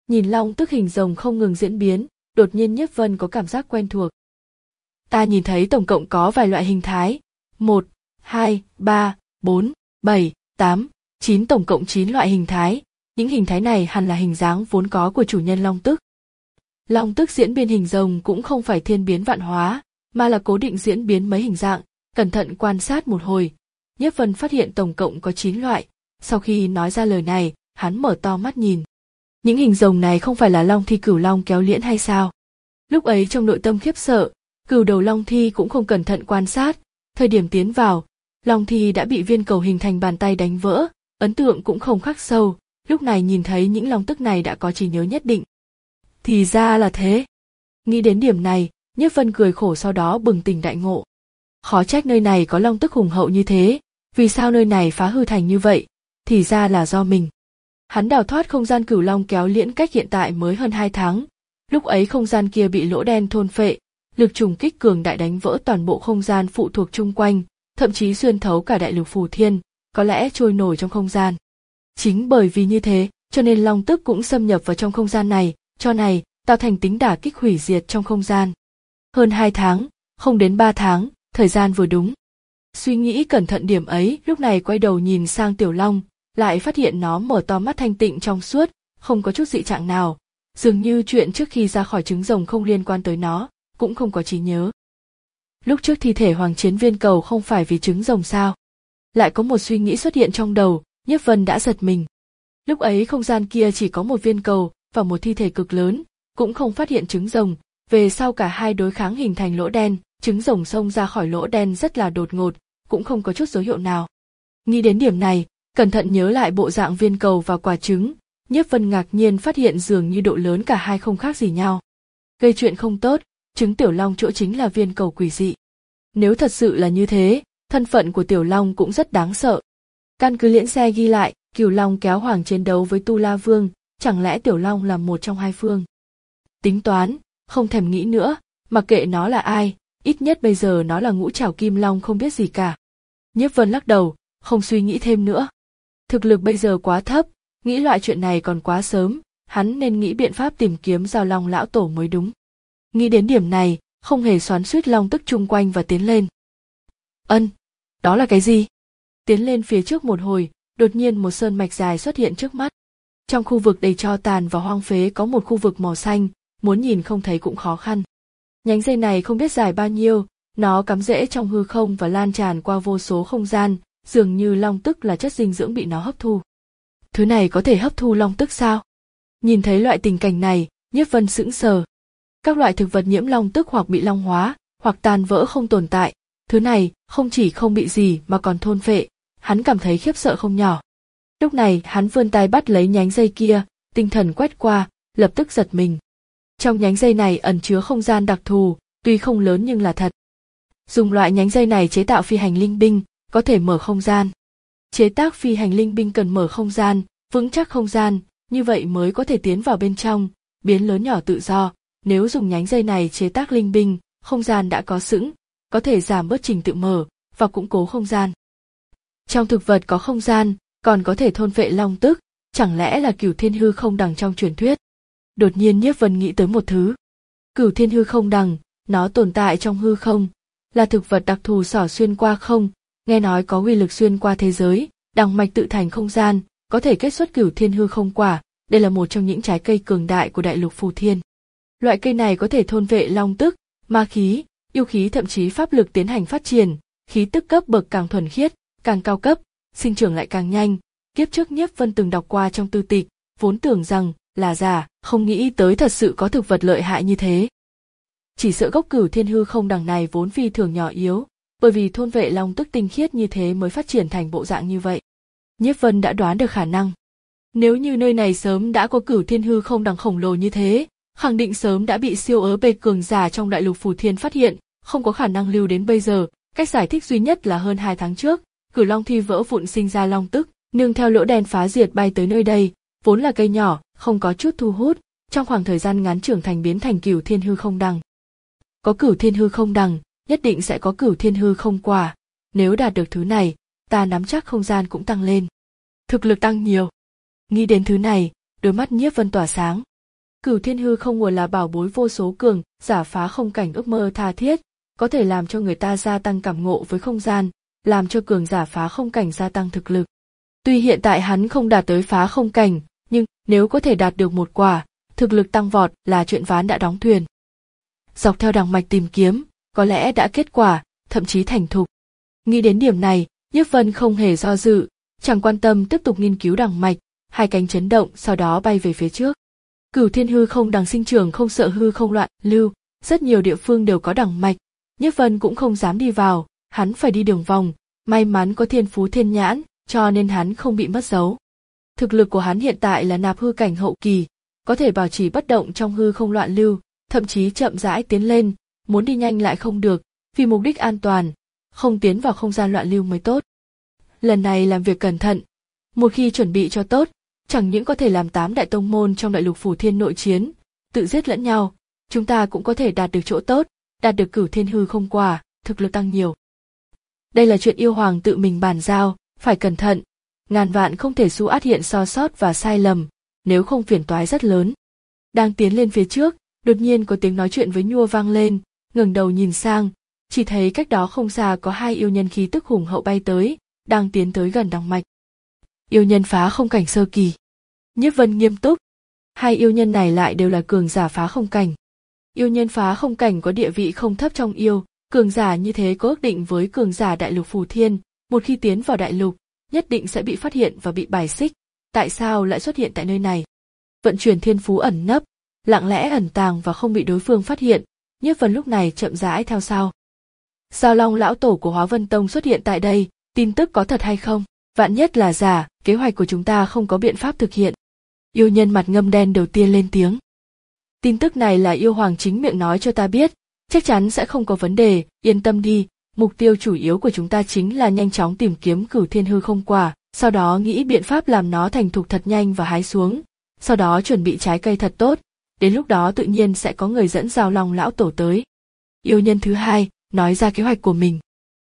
Nhìn long tức hình rồng không ngừng diễn biến, đột nhiên Nhiếp Vân có cảm giác quen thuộc. Ta nhìn thấy tổng cộng có vài loại hình thái, một, hai, ba, bốn, bảy, tám, chín, tổng cộng chín loại hình thái, những hình thái này hẳn là hình dáng vốn có của chủ nhân long tức. Long tức diễn biến hình rồng cũng không phải thiên biến vạn hóa, mà là cố định diễn biến mấy hình dạng, cẩn thận quan sát một hồi, Nhiếp Vân phát hiện tổng cộng có chín loại, sau khi nói ra lời này, hắn mở to mắt nhìn. Những hình rồng này không phải là long thi cửu long kéo liễn hay sao? Lúc ấy trong nội tâm khiếp sợ, cửu đầu long thi cũng không cẩn thận quan sát, thời điểm tiến vào, long thi đã bị viên cầu hình thành bàn tay đánh vỡ, ấn tượng cũng không khắc sâu, lúc này nhìn thấy những long tức này đã có trí nhớ nhất định. Thì ra là thế. Nghĩ đến điểm này, Nhiếp Vân cười khổ sau đó bừng tỉnh đại ngộ. Khó trách nơi này có long tức hùng hậu như thế, vì sao nơi này phá hư thành như vậy, thì ra là do mình. Hắn đào thoát không gian cửu long kéo liễn cách hiện tại mới hơn hai tháng, lúc ấy không gian kia bị lỗ đen thôn phệ, lực trùng kích cường đại đánh vỡ toàn bộ không gian phụ thuộc chung quanh, thậm chí xuyên thấu cả đại lục phù thiên, có lẽ trôi nổi trong không gian. Chính bởi vì như thế, cho nên long tức cũng xâm nhập vào trong không gian này, cho này, tạo thành tính đả kích hủy diệt trong không gian. Hơn hai tháng, không đến ba tháng, thời gian vừa đúng. Suy nghĩ cẩn thận điểm ấy, lúc này quay đầu nhìn sang Tiểu Long, lại phát hiện nó mở to mắt thanh tịnh trong suốt, không có chút dị trạng nào, dường như chuyện trước khi ra khỏi trứng rồng không liên quan tới nó, cũng không có trí nhớ. Lúc trước thi thể Hoàng Chiến Viên cầu không phải vì trứng rồng sao? Lại có một suy nghĩ xuất hiện trong đầu, Nhiếp Vân đã giật mình. Lúc ấy không gian kia chỉ có một viên cầu và một thi thể cực lớn, cũng không phát hiện trứng rồng, về sau cả hai đối kháng hình thành lỗ đen, trứng rồng xông ra khỏi lỗ đen rất là đột ngột, cũng không có chút dấu hiệu nào. Nghĩ đến điểm này, cẩn thận nhớ lại bộ dạng viên cầu và quả trứng, Nhiếp Vân ngạc nhiên phát hiện dường như độ lớn cả hai không khác gì nhau. Gây chuyện không tốt, trứng Tiểu Long chỗ chính là viên cầu quỷ dị. Nếu thật sự là như thế, thân phận của Tiểu Long cũng rất đáng sợ. Căn cứ liễn xe ghi lại, Cửu Long kéo Hoàng chiến đấu với Tu La Vương, chẳng lẽ Tiểu Long là một trong hai phương? Tính toán, không thèm nghĩ nữa, mặc kệ nó là ai, ít nhất bây giờ nó là Ngũ Trảo Kim Long không biết gì cả. Nhiếp Vân lắc đầu, không suy nghĩ thêm nữa. Thực lực bây giờ quá thấp, nghĩ loại chuyện này còn quá sớm, hắn nên nghĩ biện pháp tìm kiếm Giao Long lão tổ mới đúng. Nghĩ đến điểm này, không hề xoắn xuýt long tức chung quanh và tiến lên. Ân, đó là cái gì? Tiến lên phía trước một hồi, đột nhiên một sơn mạch dài xuất hiện trước mắt. Trong khu vực đầy tro tàn và hoang phế có một khu vực màu xanh, muốn nhìn không thấy cũng khó khăn. Nhánh dây này không biết dài bao nhiêu, nó cắm rễ trong hư không và lan tràn qua vô số không gian, dường như long tức là chất dinh dưỡng bị nó hấp thu. Thứ này có thể hấp thu long tức sao? Nhìn thấy loại tình cảnh này, Nhiếp Vân sững sờ. Các loại thực vật nhiễm long tức hoặc bị long hóa, hoặc tan vỡ không tồn tại, thứ này không chỉ không bị gì mà còn thôn phệ, hắn cảm thấy khiếp sợ không nhỏ. Lúc này hắn vươn tay bắt lấy nhánh dây kia, tinh thần quét qua, lập tức giật mình. Trong nhánh dây này ẩn chứa không gian đặc thù, tuy không lớn nhưng là thật. Dùng loại nhánh dây này chế tạo phi hành linh binh, có thể mở không gian. Chế tác phi hành linh binh cần mở không gian, vững chắc không gian, như vậy mới có thể tiến vào bên trong, biến lớn nhỏ tự do. Nếu dùng nhánh dây này chế tác linh binh, không gian đã có sững, có thể giảm bớt trình tự mở và củng cố không gian. Trong thực vật có không gian, còn có thể thôn phệ long tức, chẳng lẽ là Cửu Thiên Hư Không Đằng trong truyền thuyết? Đột nhiên Nhiếp Vân nghĩ tới một thứ. Cửu Thiên Hư Không Đằng, nó tồn tại trong hư không, là thực vật đặc thù xỏ xuyên qua không, nghe nói có uy lực xuyên qua thế giới, đằng mạch tự thành không gian, có thể kết xuất Cửu Thiên Hư Không Quả, đây là một trong những trái cây cường đại của đại lục phù thiên. Loại cây này có thể thôn vệ long tức, ma khí, yêu khí thậm chí pháp lực tiến hành phát triển, khí tức cấp bậc càng thuần khiết, càng cao cấp, sinh trưởng lại càng nhanh. Kiếp trước Nhiếp Vân từng đọc qua trong tư tịch, vốn tưởng rằng là giả, không nghĩ tới thật sự có thực vật lợi hại như thế. Chỉ sợ gốc Cửu Thiên Hư Không Đằng này vốn phi thường nhỏ yếu, bởi vì thôn vệ long tức tinh khiết như thế mới phát triển thành bộ dạng như vậy. Nhiếp Vân đã đoán được khả năng. Nếu như nơi này sớm đã có Cửu Thiên Hư Không Đằng khổng lồ như thế, khẳng định sớm đã bị siêu ớ bê cường giả trong đại lục phù thiên phát hiện, không có khả năng lưu đến bây giờ. Cách giải thích duy nhất là hơn hai tháng trước, Cửu Long thi vỡ vụn sinh ra long tức, nương theo lỗ đen phá diệt bay tới nơi đây, vốn là cây nhỏ, không có chút thu hút, trong khoảng thời gian ngắn trưởng thành biến thành Cửu Thiên Hư Không Đằng. Có Cửu Thiên Hư Không Đằng, nhất định sẽ có Cửu Thiên Hư Không Quả, nếu đạt được thứ này, ta nắm chắc không gian cũng tăng lên, thực lực tăng nhiều. Nghĩ đến thứ này, đôi mắt Nhiếp Vân tỏa sáng. Cửu Thiên Hư Không nguồn là bảo bối vô số cường giả phá không cảnh ước mơ tha thiết, có thể làm cho người ta gia tăng cảm ngộ với không gian, làm cho cường giả phá không cảnh gia tăng thực lực. Tuy hiện tại hắn không đạt tới phá không cảnh, nhưng nếu có thể đạt được một quả, thực lực tăng vọt là chuyện ván đã đóng thuyền. Dọc theo đằng mạch tìm kiếm, có lẽ đã kết quả, thậm chí thành thục. Nghĩ đến điểm này, Nhiếp Vân không hề do dự, chẳng quan tâm tiếp tục nghiên cứu đằng mạch, hai cánh chấn động sau đó bay về phía trước. Cửu Thiên Hư Không đằng sinh trưởng không sợ hư không loạn lưu, rất nhiều địa phương đều có đằng mạch, Nhiếp Vân cũng không dám đi vào, hắn phải đi đường vòng, may mắn có thiên phú thiên nhãn, cho nên hắn không bị mất dấu. Thực lực của hắn hiện tại là nạp hư cảnh hậu kỳ, có thể bảo trì bất động trong hư không loạn lưu, thậm chí chậm rãi tiến lên, muốn đi nhanh lại không được, vì mục đích an toàn, không tiến vào không gian loạn lưu mới tốt. Lần này làm việc cẩn thận, một khi chuẩn bị cho tốt, chẳng những có thể làm tám đại tông môn trong đại lục Phủ Thiên nội chiến, tự giết lẫn nhau, chúng ta cũng có thể đạt được chỗ tốt, đạt được Cửu Thiên Hư Không quả, thực lực tăng nhiều. Đây là chuyện yêu hoàng tự mình bàn giao, phải cẩn thận, ngàn vạn không thể su át hiện so sót và sai lầm, nếu không phiền toái rất lớn. Đang tiến lên phía trước, đột nhiên có tiếng nói chuyện với Nhua vang lên, ngẩng đầu nhìn sang, chỉ thấy cách đó không xa có hai yêu nhân khí tức hùng hậu bay tới, đang tiến tới gần đằng mạch. Yêu nhân phá không cảnh sơ kỳ. Nhiếp Vân nghiêm túc. Hai yêu nhân này lại đều là cường giả phá không cảnh. Yêu nhân phá không cảnh có địa vị không thấp trong yêu, cường giả như thế có ước định với cường giả đại lục Phù Thiên, một khi tiến vào đại lục, nhất định sẽ bị phát hiện và bị bài xích. Tại sao lại xuất hiện tại nơi này? Vận chuyển thiên phú ẩn nấp, lặng lẽ ẩn tàng và không bị đối phương phát hiện, Nhiếp Vân lúc này chậm rãi theo sau. Giao Long lão tổ của Hóa Vân Tông xuất hiện tại đây, tin tức có thật hay không? Vạn nhất là giả, kế hoạch của chúng ta không có biện pháp thực hiện. Yêu nhân mặt ngâm đen đầu tiên lên tiếng. Tin tức này là yêu hoàng chính miệng nói cho ta biết, chắc chắn sẽ không có vấn đề, yên tâm đi, mục tiêu chủ yếu của chúng ta chính là nhanh chóng tìm kiếm Cửu Thiên Hư Không quả, sau đó nghĩ biện pháp làm nó thành thục thật nhanh và hái xuống, sau đó chuẩn bị trái cây thật tốt, đến lúc đó tự nhiên sẽ có người dẫn Giao Long lão tổ tới. Yêu nhân thứ hai nói ra kế hoạch của mình.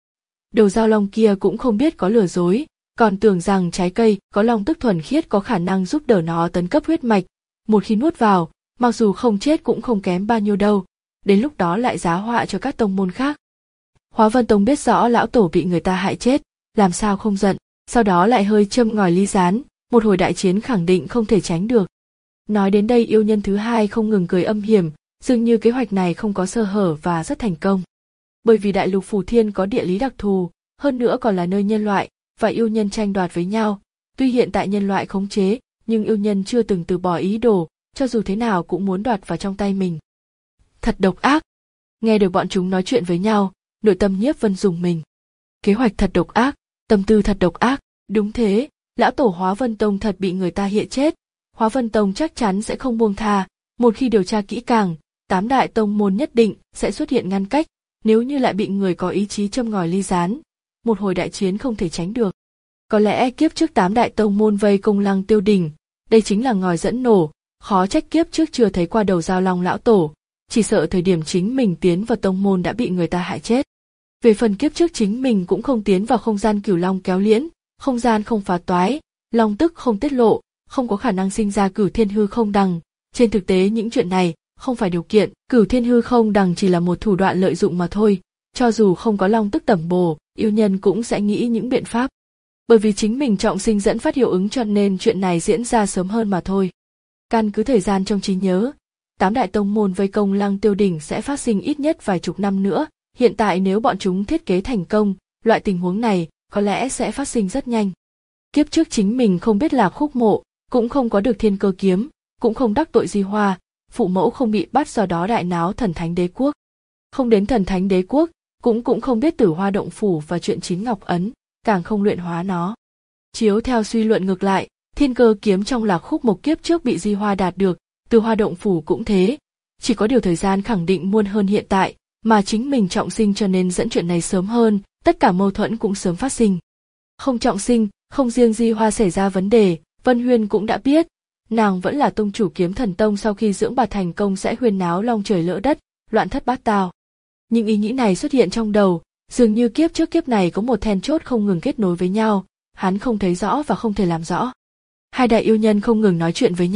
Đầu Giao Long kia cũng không biết có lừa dối, còn tưởng rằng trái cây có long tức thuần khiết có khả năng giúp đỡ nó tấn cấp huyết mạch, một khi nuốt vào, mặc dù không chết cũng không kém bao nhiêu đâu, đến lúc đó lại giá họa cho các tông môn khác. Hóa Vân Tông biết rõ lão tổ bị người ta hại chết, làm sao không giận, sau đó lại hơi châm ngòi ly gián, một hồi đại chiến khẳng định không thể tránh được. Nói đến đây yêu nhân thứ hai không ngừng cười âm hiểm, dường như kế hoạch này không có sơ hở và rất thành công. Bởi vì đại lục Phù Thiên có địa lý đặc thù, hơn nữa còn là nơi nhân loại và yêu nhân tranh đoạt với nhau, tuy hiện tại nhân loại khống chế, nhưng yêu nhân chưa từng từ bỏ ý đồ, cho dù thế nào cũng muốn đoạt vào trong tay mình. Thật độc ác. Nghe được bọn chúng nói chuyện với nhau, nội tâm Nhiếp Vân rùng mình. Kế hoạch thật độc ác, tâm tư thật độc ác, đúng thế, lão tổ Hóa Vân Tông thật bị người ta hiện chết, Hóa Vân Tông chắc chắn sẽ không buông tha, một khi điều tra kỹ càng, tám đại tông môn nhất định sẽ xuất hiện ngăn cách, nếu như lại bị người có ý chí châm ngòi ly gián, một hồi đại chiến không thể tránh được. Có lẽ kiếp trước tám đại tông môn vây công Lăng Tiêu Đỉnh, đây chính là ngòi dẫn nổ, khó trách kiếp trước chưa thấy qua đầu Giao Long lão tổ, chỉ sợ thời điểm chính mình tiến vào tông môn đã bị người ta hại chết. Về phần kiếp trước chính mình cũng không tiến vào không gian Cửu Long kéo liễn, không gian không phá toái, long tức không tiết lộ, không có khả năng sinh ra Cửu Thiên Hư Không đằng. Trên thực tế những chuyện này không phải điều kiện, Cửu Thiên Hư Không đằng chỉ là một thủ đoạn lợi dụng mà thôi, cho dù không có long tức tẩm bổ, yêu nhân cũng sẽ nghĩ những biện pháp. Bởi vì chính mình trọng sinh dẫn phát hiệu ứng cho nên chuyện này diễn ra sớm hơn mà thôi. Căn cứ thời gian trong trí nhớ, tám đại tông môn vây công Lăng Tiêu Đỉnh sẽ phát sinh ít nhất vài chục năm nữa, hiện tại nếu bọn chúng thiết kế thành công, loại tình huống này có lẽ sẽ phát sinh rất nhanh. Kiếp trước chính mình không biết là Khúc Mộ, cũng không có được Thiên Cơ kiếm, cũng không đắc tội Di Hoa, phụ mẫu không bị bắt do đó đại náo Thần Thánh Đế Quốc. Không đến Thần Thánh Đế Quốc, cũng cũng không biết Tử Hoa Động Phủ và chuyện Chín Ngọc Ấn, càng không luyện hóa nó. Chiếu theo suy luận ngược lại, Thiên Cơ kiếm trong Lạc Khúc Mộc kiếp trước bị Di Hoa đạt được, Tử Hoa Động Phủ cũng thế, chỉ có điều thời gian khẳng định muôn hơn hiện tại, mà chính mình trọng sinh cho nên dẫn chuyện này sớm hơn, tất cả mâu thuẫn cũng sớm phát sinh. Không trọng sinh, không riêng Di Hoa xảy ra vấn đề, Vân Huyên cũng đã biết, nàng vẫn là tông chủ Kiếm Thần Tông sau khi dưỡng bà thành công sẽ huyên náo long trời lỡ đất, loạn thất bát tao. Những ý nghĩ này xuất hiện trong đầu, dường như kiếp trước kiếp này có một then chốt không ngừng kết nối với nhau, hắn không thấy rõ và không thể làm rõ. Hai đại yêu nhân không ngừng nói chuyện với nhau,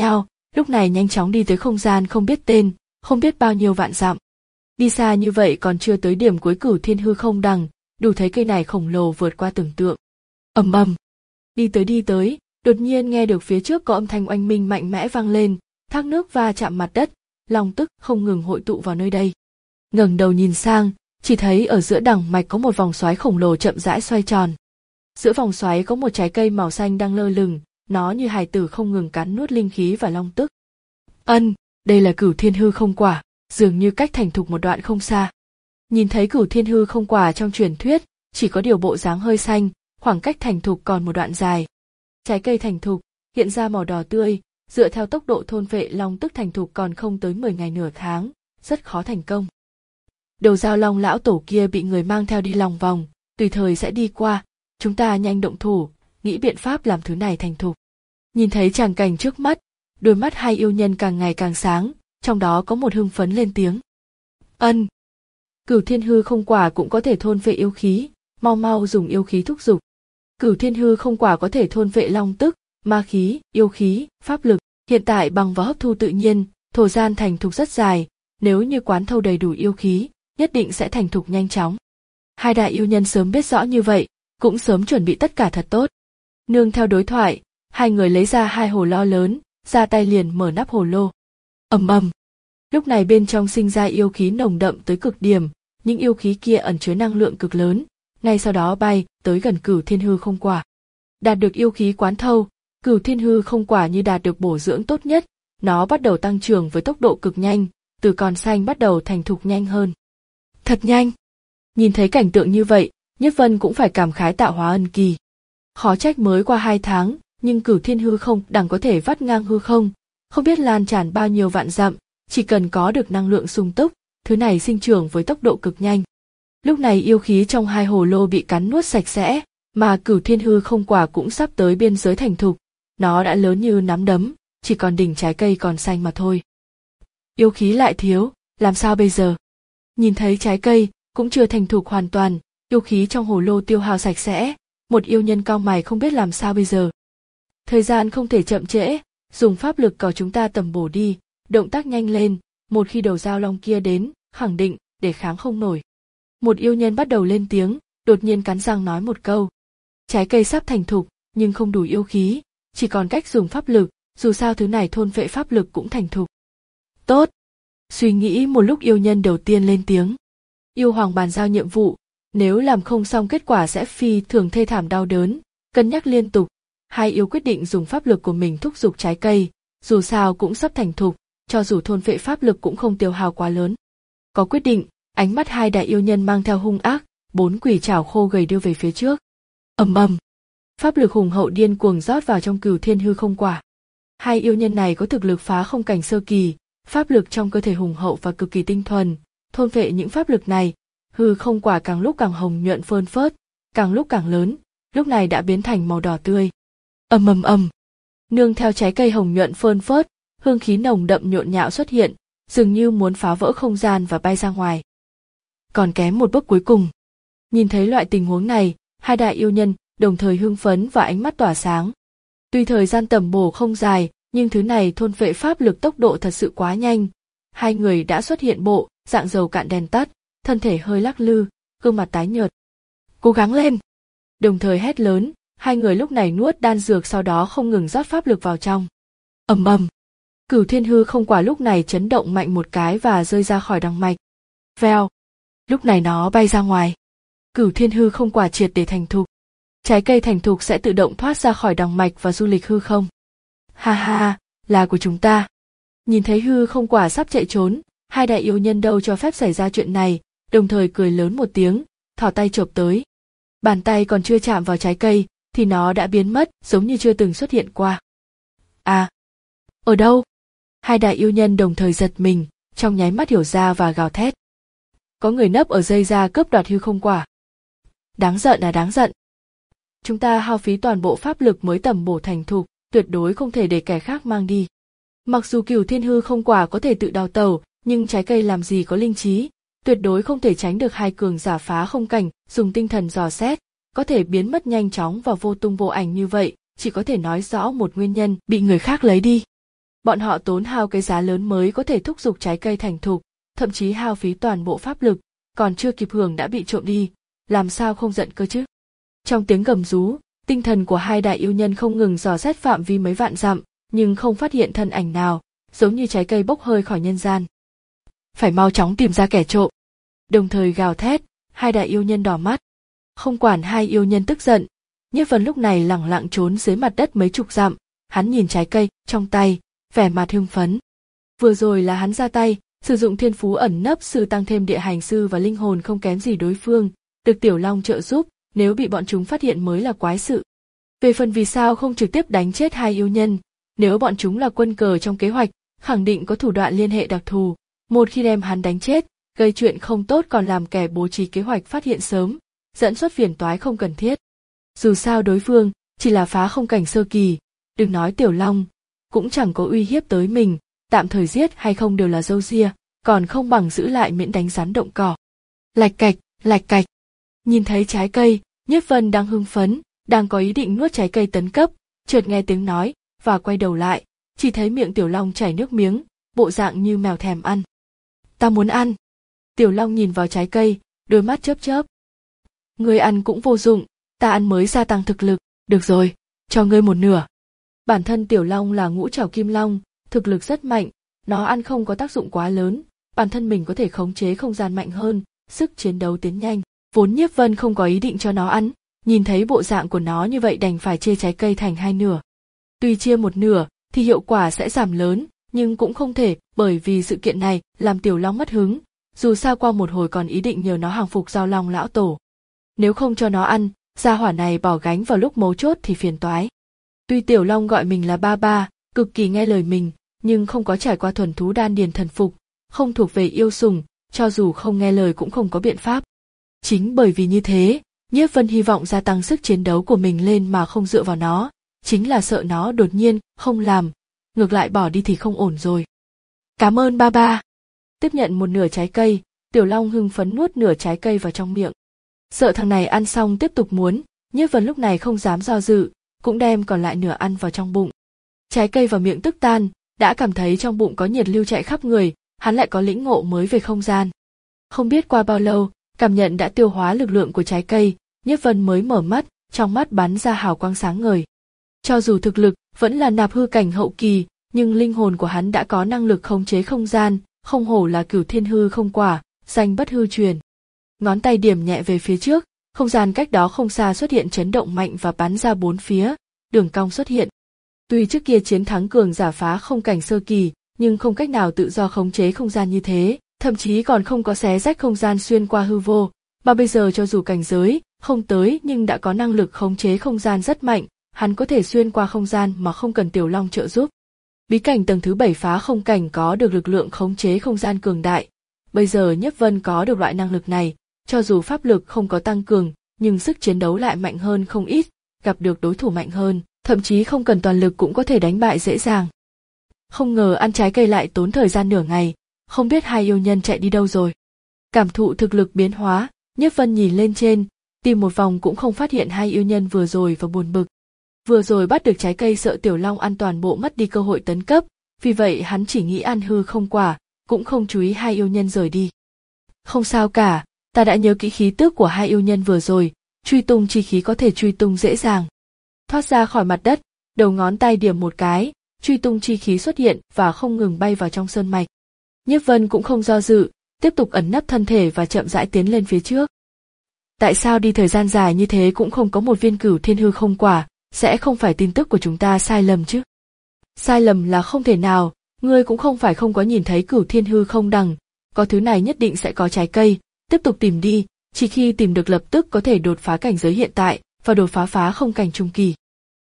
lúc này nhanh chóng đi tới không gian không biết tên, không biết bao nhiêu vạn dặm. Đi xa như vậy còn chưa tới điểm cuối Cửu Thiên Hư Không Đằng, đủ thấy cây này khổng lồ vượt qua tưởng tượng. Ầm ầm, đi tới đi tới, đột nhiên nghe được phía trước có âm thanh oanh minh mạnh mẽ vang lên, thác nước va chạm mặt đất, long tức không ngừng hội tụ vào nơi đây. Ngẩng đầu nhìn sang, chỉ thấy ở giữa đằng mạch có một vòng xoáy khổng lồ chậm rãi xoay tròn. Giữa vòng xoáy có một trái cây màu xanh đang lơ lửng, nó như hài tử không ngừng cắn nuốt linh khí và long tức. Ân, đây là Cửu Thiên Hư Không Quả, dường như cách thành thục một đoạn không xa. Nhìn thấy Cửu Thiên Hư Không Quả trong truyền thuyết, chỉ có điều bộ dáng hơi xanh, khoảng cách thành thục còn một đoạn dài. Trái cây thành thục, hiện ra màu đỏ tươi, dựa theo tốc độ thôn phệ long tức thành thục còn không tới mười ngày nửa tháng, rất khó thành công. Đầu dao long lão tổ kia bị người mang theo đi lòng vòng, tùy thời sẽ đi qua, chúng ta nhanh động thủ, nghĩ biện pháp làm thứ này thành thục. Nhìn thấy tràng cảnh trước mắt, đôi mắt hai yêu nhân càng ngày càng sáng, trong đó có một hưng phấn lên tiếng. Ân, Cửu Thiên Hư Không Quả cũng có thể thôn phệ yêu khí, mau mau dùng yêu khí thúc giục. Cửu Thiên Hư Không Quả có thể thôn phệ long tức, ma khí, yêu khí, pháp lực, hiện tại bằng vào hấp thu tự nhiên, thời gian thành thục rất dài, nếu như quán thâu đầy đủ yêu khí, nhất định sẽ thành thục nhanh chóng. Hai đại yêu nhân sớm biết rõ như vậy, cũng sớm chuẩn bị tất cả thật tốt. Nương theo đối thoại, hai người lấy ra hai hồ lô lớn, ra tay liền mở nắp hồ lô. Ầm ầm. Lúc này bên trong sinh ra yêu khí nồng đậm tới cực điểm, những yêu khí kia ẩn chứa năng lượng cực lớn, ngay sau đó bay tới gần Cửu Thiên Hư Không Quả. Đạt được yêu khí quán thâu, Cửu Thiên Hư Không Quả như đạt được bổ dưỡng tốt nhất, nó bắt đầu tăng trưởng với tốc độ cực nhanh, từ còn xanh bắt đầu thành thục nhanh hơn. Thật nhanh. Nhìn thấy cảnh tượng như vậy, Nhất Vân cũng phải cảm khái tạo hóa ân kỳ. Khó trách mới qua hai tháng, nhưng Cửu Thiên Hư Không Đằng có thể vắt ngang hư không, không biết lan tràn bao nhiêu vạn dặm, chỉ cần có được năng lượng sung túc, thứ này sinh trưởng với tốc độ cực nhanh. Lúc này yêu khí trong hai hồ lô bị cắn nuốt sạch sẽ, mà Cửu Thiên Hư Không Quả cũng sắp tới biên giới thành thục, nó đã lớn như nắm đấm, chỉ còn đỉnh trái cây còn xanh mà thôi. Yêu khí lại thiếu, làm sao bây giờ? Nhìn thấy trái cây cũng chưa thành thục hoàn toàn, yêu khí trong hồ lô tiêu hao sạch sẽ, một yêu nhân cau mày không biết làm sao bây giờ. Thời gian không thể chậm trễ, dùng pháp lực cỏ chúng ta tầm bổ đi, động tác nhanh lên, một khi đầu dao long kia đến, khẳng định để kháng không nổi. Một yêu nhân bắt đầu lên tiếng, đột nhiên cắn răng nói một câu. Trái cây sắp thành thục, nhưng không đủ yêu khí, chỉ còn cách dùng pháp lực, dù sao thứ này thôn phệ pháp lực cũng thành thục. Tốt. Suy nghĩ một lúc yêu nhân đầu tiên lên tiếng. Yêu hoàng bàn giao nhiệm vụ, nếu làm không xong kết quả sẽ phi thường thê thảm đau đớn, cân nhắc liên tục. Hai yêu quyết định dùng pháp lực của mình thúc giục trái cây, dù sao cũng sắp thành thục, cho dù thôn phệ pháp lực cũng không tiêu hao quá lớn. Có quyết định, ánh mắt hai đại yêu nhân mang theo hung ác, bốn quỷ trảo khô gầy đưa về phía trước. Ầm ầm. Pháp lực hùng hậu điên cuồng rót vào trong Cửu Thiên Hư Không Quả. Hai yêu nhân này có thực lực phá không cảnh sơ kỳ, pháp lực trong cơ thể hùng hậu và cực kỳ tinh thuần, thôn phệ những pháp lực này, hư không quả càng lúc càng hồng nhuận phơn phớt, càng lúc càng lớn, lúc này đã biến thành màu đỏ tươi. Ầm ầm ầm. Nương theo trái cây hồng nhuận phơn phớt, hương khí nồng đậm nhộn nhạo xuất hiện, dường như muốn phá vỡ không gian và bay ra ngoài. Còn kém một bước cuối cùng. Nhìn thấy loại tình huống này, hai đại yêu nhân đồng thời hưng phấn và ánh mắt tỏa sáng. Tuy thời gian tầm bổ không dài, nhưng thứ này thôn phệ pháp lực tốc độ thật sự quá nhanh. Hai người đã xuất hiện bộ, dạng dầu cạn đèn tắt, thân thể hơi lắc lư, gương mặt tái nhợt. Cố gắng lên! Đồng thời hét lớn, hai người lúc này nuốt đan dược sau đó không ngừng rót pháp lực vào trong. Ầm ầm. Cửu Thiên Hư Không Quả lúc này chấn động mạnh một cái và rơi ra khỏi đằng mạch. Vèo. Lúc này nó bay ra ngoài. Cửu Thiên Hư Không Quả triệt để thành thục. Trái cây thành thục sẽ tự động thoát ra khỏi đằng mạch và du lịch hư không. Ha ha ha, là của chúng ta. Nhìn thấy hư không quả sắp chạy trốn, hai đại yêu nhân đâu cho phép xảy ra chuyện này, đồng thời cười lớn một tiếng, thò tay chộp tới. Bàn tay còn chưa chạm vào trái cây, thì nó đã biến mất, giống như chưa từng xuất hiện qua. À, ở đâu? Hai đại yêu nhân đồng thời giật mình, trong nháy mắt hiểu ra và gào thét. Có người nấp ở dây ra cướp đoạt hư không quả. Đáng giận à đáng giận. Chúng ta hao phí toàn bộ pháp lực mới tầm bổ thành thục, tuyệt đối không thể để kẻ khác mang đi. Mặc dù Cửu Thiên Hư Không Quả có thể tự đào tẩu, nhưng trái cây làm gì có linh trí, tuyệt đối không thể tránh được hai cường giả phá không cảnh, dùng tinh thần dò xét, có thể biến mất nhanh chóng và vô tung vô ảnh như vậy, chỉ có thể nói rõ một nguyên nhân bị người khác lấy đi. Bọn họ tốn hao cái giá lớn mới có thể thúc giục trái cây thành thục, thậm chí hao phí toàn bộ pháp lực, còn chưa kịp hưởng đã bị trộm đi, làm sao không giận cơ chứ. Trong tiếng gầm rú, tinh thần của hai đại yêu nhân không ngừng dò xét phạm vi mấy vạn dặm, nhưng không phát hiện thân ảnh nào, giống như trái cây bốc hơi khỏi nhân gian. Phải mau chóng tìm ra kẻ trộm. Đồng thời gào thét, hai đại yêu nhân đỏ mắt. Không quản hai yêu nhân tức giận, Nhiếp Vân lúc này lẳng lặng trốn dưới mặt đất mấy chục dặm, hắn nhìn trái cây trong tay, vẻ mặt hưng phấn. Vừa rồi là hắn ra tay, sử dụng thiên phú ẩn nấp sư tăng thêm địa hành sư và linh hồn không kém gì đối phương, được Tiểu Long trợ giúp, nếu bị bọn chúng phát hiện mới là quái sự. Về phần vì sao không trực tiếp đánh chết hai yêu nhân, nếu bọn chúng là quân cờ trong kế hoạch, khẳng định có thủ đoạn liên hệ đặc thù, một khi đem hắn đánh chết, gây chuyện không tốt còn làm kẻ bố trí kế hoạch phát hiện sớm, dẫn xuất phiền toái không cần thiết. Dù sao đối phương chỉ là phá không cảnh sơ kỳ, đừng nói Tiểu Long, cũng chẳng có uy hiếp tới mình, tạm thời giết hay không đều là râu ria, còn không bằng giữ lại miễn đánh rắn động cỏ. Lạch cạch, lạch cạch. Nhìn thấy trái cây, Nhiếp Vân đang hưng phấn, đang có ý định nuốt trái cây tấn cấp, chợt nghe tiếng nói và quay đầu lại, chỉ thấy miệng Tiểu Long chảy nước miếng, bộ dạng như mèo thèm ăn. Ta muốn ăn. Tiểu Long nhìn vào trái cây, đôi mắt chớp chớp. Ngươi ăn cũng vô dụng, ta ăn mới gia tăng thực lực, được rồi, cho ngươi một nửa. Bản thân Tiểu Long là ngũ trảo kim long, thực lực rất mạnh, nó ăn không có tác dụng quá lớn, bản thân mình có thể khống chế không gian mạnh hơn, sức chiến đấu tiến nhanh. Vốn Nhiếp Vân không có ý định cho nó ăn, nhìn thấy bộ dạng của nó như vậy đành phải chia trái cây thành hai nửa. Tuy chia một nửa thì hiệu quả sẽ giảm lớn, nhưng cũng không thể, bởi vì sự kiện này làm Tiểu Long mất hứng, dù sao qua một hồi còn ý định nhờ nó hàng phục Giao Long lão tổ. Nếu không cho nó ăn, gia hỏa này bỏ gánh vào lúc mấu chốt thì phiền toái. Tuy Tiểu Long gọi mình là ba ba, cực kỳ nghe lời mình, nhưng không có trải qua thuần thú đan điền thần phục, không thuộc về yêu sủng, cho dù không nghe lời cũng không có biện pháp. Chính bởi vì như thế, Nhiếp Vân hy vọng gia tăng sức chiến đấu của mình lên mà không dựa vào nó, chính là sợ nó đột nhiên không làm, ngược lại bỏ đi thì không ổn rồi. Cảm ơn ba ba. Tiếp nhận một nửa trái cây, Tiểu Long hưng phấn nuốt nửa trái cây vào trong miệng. Sợ thằng này ăn xong tiếp tục muốn, Nhiếp Vân lúc này không dám do dự, cũng đem còn lại nửa ăn vào trong bụng. Trái cây vào miệng tức tan, đã cảm thấy trong bụng có nhiệt lưu chạy khắp người, hắn lại có lĩnh ngộ mới về không gian. Không biết qua bao lâu, cảm nhận đã tiêu hóa lực lượng của trái cây, Nhiếp Vân mới mở mắt, trong mắt bắn ra hào quang sáng ngời. Cho dù thực lực vẫn là nạp hư cảnh hậu kỳ, nhưng linh hồn của hắn đã có năng lực khống chế không gian, không hổ là cửu thiên hư không quả, danh bất hư truyền. Ngón tay điểm nhẹ về phía trước, không gian cách đó không xa xuất hiện chấn động mạnh và bắn ra bốn phía, đường cong xuất hiện. Tuy trước kia chiến thắng cường giả phá không cảnh sơ kỳ, nhưng không cách nào tự do khống chế không gian như thế, thậm chí còn không có xé rách không gian xuyên qua hư vô, mà bây giờ cho dù cảnh giới không tới nhưng đã có năng lực khống chế không gian rất mạnh, hắn có thể xuyên qua không gian mà không cần Tiểu Long trợ giúp. Bí cảnh tầng thứ bảy phá không cảnh có được lực lượng khống chế không gian cường đại, bây giờ Nhiếp Vân có được loại năng lực này, cho dù pháp lực không có tăng cường, nhưng sức chiến đấu lại mạnh hơn không ít, gặp được đối thủ mạnh hơn, thậm chí không cần toàn lực cũng có thể đánh bại dễ dàng. Không ngờ ăn trái cây lại tốn thời gian nửa ngày, không biết hai yêu nhân chạy đi đâu rồi. Cảm thụ thực lực biến hóa, Nhiếp Vân nhìn lên trên, tìm một vòng cũng không phát hiện hai yêu nhân vừa rồi và buồn bực. Vừa rồi bắt được trái cây sợ Tiểu Long ăn toàn bộ mất đi cơ hội tấn cấp, vì vậy hắn chỉ nghĩ ăn hư không quả, cũng không chú ý hai yêu nhân rời đi. Không sao cả, ta đã nhớ kỹ khí tức của hai yêu nhân vừa rồi, truy tung chi khí có thể truy tung dễ dàng. Thoát ra khỏi mặt đất, đầu ngón tay điểm một cái, truy tung chi khí xuất hiện và không ngừng bay vào trong sơn mạch. Nhiếp Vân cũng không do dự, tiếp tục ẩn nấp thân thể và chậm rãi tiến lên phía trước. Tại sao đi thời gian dài như thế cũng không có một viên cửu thiên hư không quả, sẽ không phải tin tức của chúng ta sai lầm chứ? Sai lầm là không thể nào, ngươi cũng không phải không có nhìn thấy cửu thiên hư không đằng, có thứ này nhất định sẽ có trái cây, tiếp tục tìm đi, chỉ khi tìm được lập tức có thể đột phá cảnh giới hiện tại và đột phá phá không cảnh trung kỳ.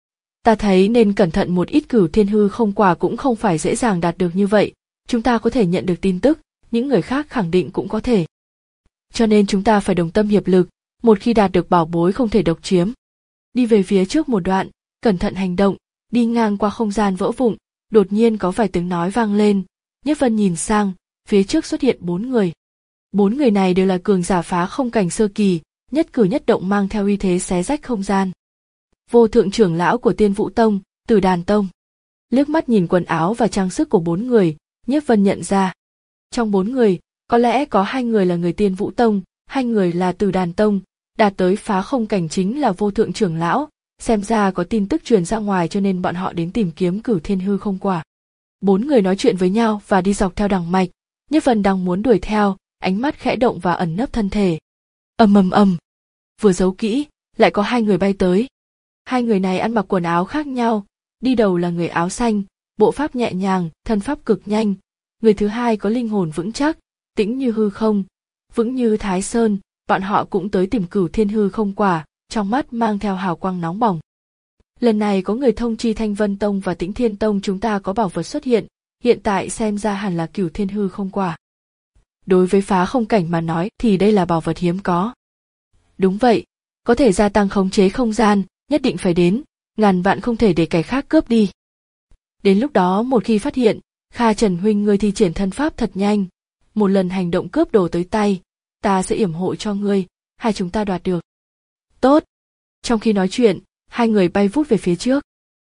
Ta thấy nên cẩn thận một ít, cửu thiên hư không quả cũng không phải dễ dàng đạt được như vậy, chúng ta có thể nhận được tin tức, những người khác khẳng định cũng có thể. Cho nên chúng ta phải đồng tâm hiệp lực, một khi đạt được bảo bối không thể độc chiếm. Đi về phía trước một đoạn, cẩn thận hành động, đi ngang qua không gian vỡ vụn, đột nhiên có vài tiếng nói vang lên, Nhiếp Vân nhìn sang, phía trước xuất hiện bốn người. Bốn người này đều là cường giả phá không cảnh sơ kỳ, nhất cử nhất động mang theo uy thế xé rách không gian. Vô thượng trưởng lão của Tiên Vũ Tông, Tử Đàn Tông. Liếc mắt nhìn quần áo và trang sức của bốn người, Nhiếp Vân nhận ra. Trong bốn người, có lẽ có hai người là người Tiên Vũ Tông, hai người là Từ Đàn Tông, đạt tới phá không cảnh chính là Vô Thượng trưởng lão, xem ra có tin tức truyền ra ngoài cho nên bọn họ đến tìm kiếm Cửu Thiên Hư Không Quả. Bốn người nói chuyện với nhau và đi dọc theo đằng mạch, Nhiếp Vân đang muốn đuổi theo, ánh mắt khẽ động và ẩn nấp thân thể. Ầm ầm ầm, vừa giấu kỹ, lại có hai người bay tới. Hai người này ăn mặc quần áo khác nhau, đi đầu là người áo xanh, bộ pháp nhẹ nhàng, thân pháp cực nhanh. Người thứ hai có linh hồn vững chắc, tĩnh như hư không, vững như Thái Sơn, bọn họ cũng tới tìm Cửu Thiên Hư Không Quả, trong mắt mang theo hào quang nóng bỏng. Lần này có người thông chi Thanh Vân Tông và Tĩnh Thiên Tông chúng ta có bảo vật xuất hiện, hiện tại xem ra hẳn là Cửu Thiên Hư Không Quả. Đối với phá không cảnh mà nói thì đây là bảo vật hiếm có. Đúng vậy, có thể gia tăng khống chế không gian, nhất định phải đến, ngàn vạn không thể để kẻ khác cướp đi. Đến lúc đó một khi phát hiện, Kha Trần huynh ngươi thi triển thân pháp thật nhanh, một lần hành động cướp đồ tới tay, ta sẽ yểm hộ cho ngươi, hai chúng ta đoạt được. Tốt. Trong khi nói chuyện, hai người bay vút về phía trước.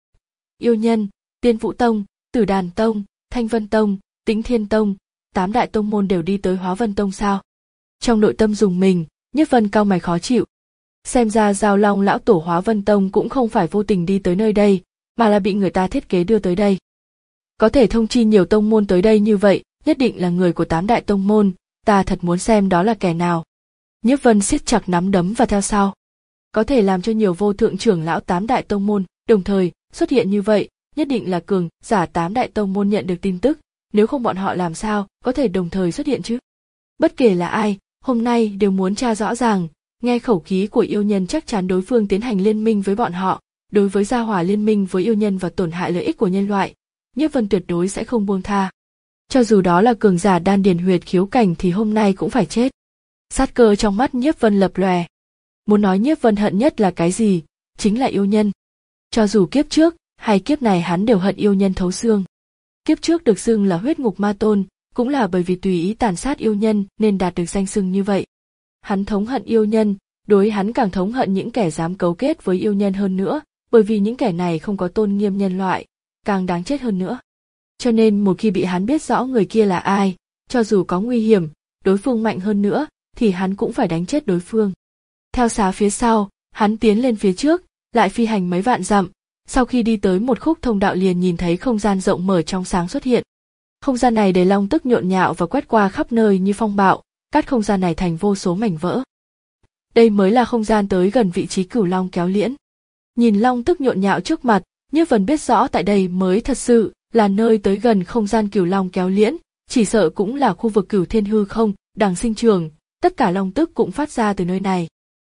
Yêu Nhân, Tiên Vũ Tông, Tử Đàn Tông, Thanh Vân Tông, Tĩnh Thiên Tông, tám đại tông môn đều đi tới Hóa Vân Tông sao? Trong nội tâm dùng mình, Nhiếp Vân cau mày khó chịu. Xem ra Giao Long lão tổ Hóa Vân Tông cũng không phải vô tình đi tới nơi đây, mà là bị người ta thiết kế đưa tới đây. Có thể thông chi nhiều tông môn tới đây như vậy, nhất định là người của tám đại tông môn, ta thật muốn xem đó là kẻ nào. Nhiếp Vân siết chặt nắm đấm và theo sau. Có thể làm cho nhiều vô thượng trưởng lão tám đại tông môn, đồng thời xuất hiện như vậy, nhất định là cường giả tám đại tông môn nhận được tin tức, nếu không bọn họ làm sao có thể đồng thời xuất hiện chứ? Bất kể là ai, hôm nay đều muốn tra rõ ràng, nghe khẩu khí của yêu nhân chắc chắn đối phương tiến hành liên minh với bọn họ, đối với gia hỏa liên minh với yêu nhân và tổn hại lợi ích của nhân loại, Nhiếp Vân tuyệt đối sẽ không buông tha. Cho dù đó là cường giả đan điền huyệt khiếu cảnh thì hôm nay cũng phải chết. Sát cơ trong mắt Nhiếp Vân lập lòe. Muốn nói Nhiếp Vân hận nhất là cái gì, chính là yêu nhân. Cho dù kiếp trước hay kiếp này hắn đều hận yêu nhân thấu xương. Kiếp trước được xưng là huyết ngục ma tôn, cũng là bởi vì tùy ý tàn sát yêu nhân nên đạt được danh xưng như vậy. Hắn thống hận yêu nhân, đối hắn càng thống hận những kẻ dám cấu kết với yêu nhân hơn nữa, bởi vì những kẻ này không có tôn nghiêm nhân loại, càng đáng chết hơn nữa. Cho nên một khi bị hắn biết rõ người kia là ai, cho dù có nguy hiểm, đối phương mạnh hơn nữa, thì hắn cũng phải đánh chết đối phương. Theo xá phía sau, hắn tiến lên phía trước, lại phi hành mấy vạn dặm, sau khi đi tới một khúc thông đạo liền nhìn thấy không gian rộng mở trong sáng xuất hiện. Không gian này đầy long tức nhộn nhạo và quét qua khắp nơi như phong bạo, cắt không gian này thành vô số mảnh vỡ. Đây mới là không gian tới gần vị trí Cửu Long kéo liễn. Nhìn long tức nhộn nhạo trước mặt, Nhiếp Vân biết rõ tại đây mới thật sự là nơi tới gần không gian Cửu Long kéo liễn, chỉ sợ cũng là khu vực Cửu Thiên Hư Không đang sinh trường, tất cả long tức cũng phát ra từ nơi này.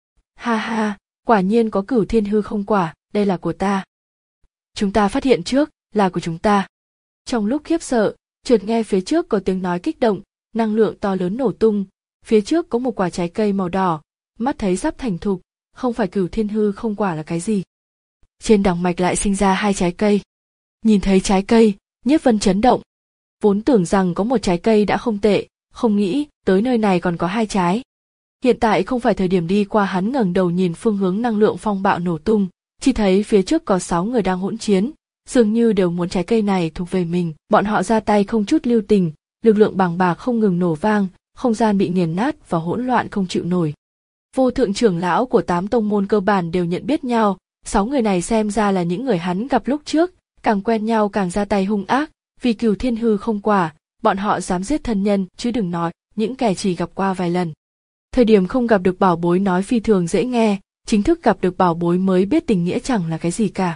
Ha ha, quả nhiên có Cửu Thiên Hư Không Quả, đây là của ta. Chúng ta phát hiện trước, là của chúng ta. Trong lúc khiếp sợ, chợt nghe phía trước có tiếng nói kích động, năng lượng to lớn nổ tung, phía trước có một quả trái cây màu đỏ, mắt thấy sắp thành thục, không phải Cửu Thiên Hư Không Quả là cái gì. Trên đằng mạch lại sinh ra hai trái cây. Nhìn thấy trái cây, Nhiếp Vân chấn động. Vốn tưởng rằng có một trái cây đã không tệ, không nghĩ tới nơi này còn có hai trái. Hiện tại không phải thời điểm đi qua, hắn ngẩng đầu nhìn phương hướng năng lượng phong bạo nổ tung, chỉ thấy phía trước có sáu người đang hỗn chiến, dường như đều muốn trái cây này thuộc về mình. Bọn họ ra tay không chút lưu tình, lực lượng bàng bạc không ngừng nổ vang, không gian bị nghiền nát và hỗn loạn không chịu nổi. Vô thượng trưởng lão của tám tông môn cơ bản đều nhận biết nhau, sáu người này xem ra là những người hắn gặp lúc trước, càng quen nhau càng ra tay hung ác, vì Cửu Thiên Hư Không Quả, bọn họ dám giết thân nhân, chứ đừng nói những kẻ chỉ gặp qua vài lần. Thời điểm không gặp được bảo bối nói phi thường dễ nghe, chính thức gặp được bảo bối mới biết tình nghĩa chẳng là cái gì cả.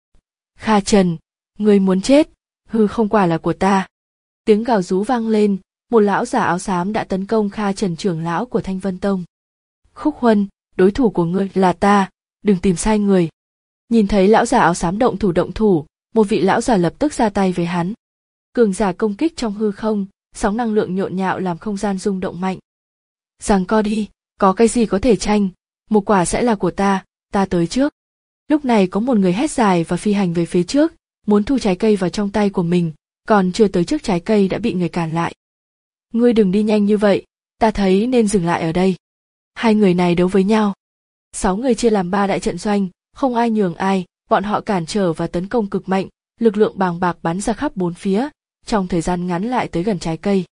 Kha Trần, ngươi muốn chết, hư không quả là của ta. Tiếng gào rú vang lên, một lão giả áo xám đã tấn công Kha Trần trưởng lão của Thanh Vân Tông. Khúc Huân, đối thủ của ngươi là ta, đừng tìm sai người. Nhìn thấy lão giả áo xám động thủ động thủ, một vị lão giả lập tức ra tay với hắn. Cường giả công kích trong hư không, sóng năng lượng nhộn nhạo làm không gian rung động mạnh. Giằng co đi, có cái gì có thể tranh, một quả sẽ là của ta, ta tới trước. Lúc này có một người hét dài và phi hành về phía trước, muốn thu trái cây vào trong tay của mình, còn chưa tới trước trái cây đã bị người cản lại. Ngươi đừng đi nhanh như vậy, ta thấy nên dừng lại ở đây. Hai người này đấu với nhau. Sáu người chia làm ba đại trận doanh, không ai nhường ai, bọn họ cản trở và tấn công cực mạnh, lực lượng bàng bạc bắn ra khắp bốn phía, trong thời gian ngắn lại tới gần trái cây.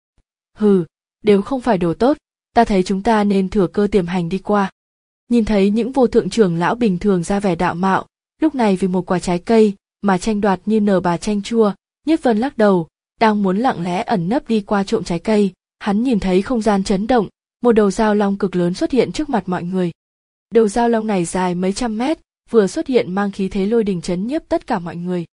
Hừ, đều không phải đồ tốt, ta thấy chúng ta nên thừa cơ tiềm hành đi qua. Nhìn thấy những vô thượng trưởng lão bình thường ra vẻ đạo mạo, lúc này vì một quả trái cây mà tranh đoạt như nở bà chanh chua, Nhiếp Vân lắc đầu, đang muốn lặng lẽ ẩn nấp đi qua trộm trái cây, hắn nhìn thấy không gian chấn động, một đầu dao long cực lớn xuất hiện trước mặt mọi người. Đầu dao long này dài mấy trăm mét, vừa xuất hiện mang khí thế lôi đình chấn nhiếp tất cả mọi người.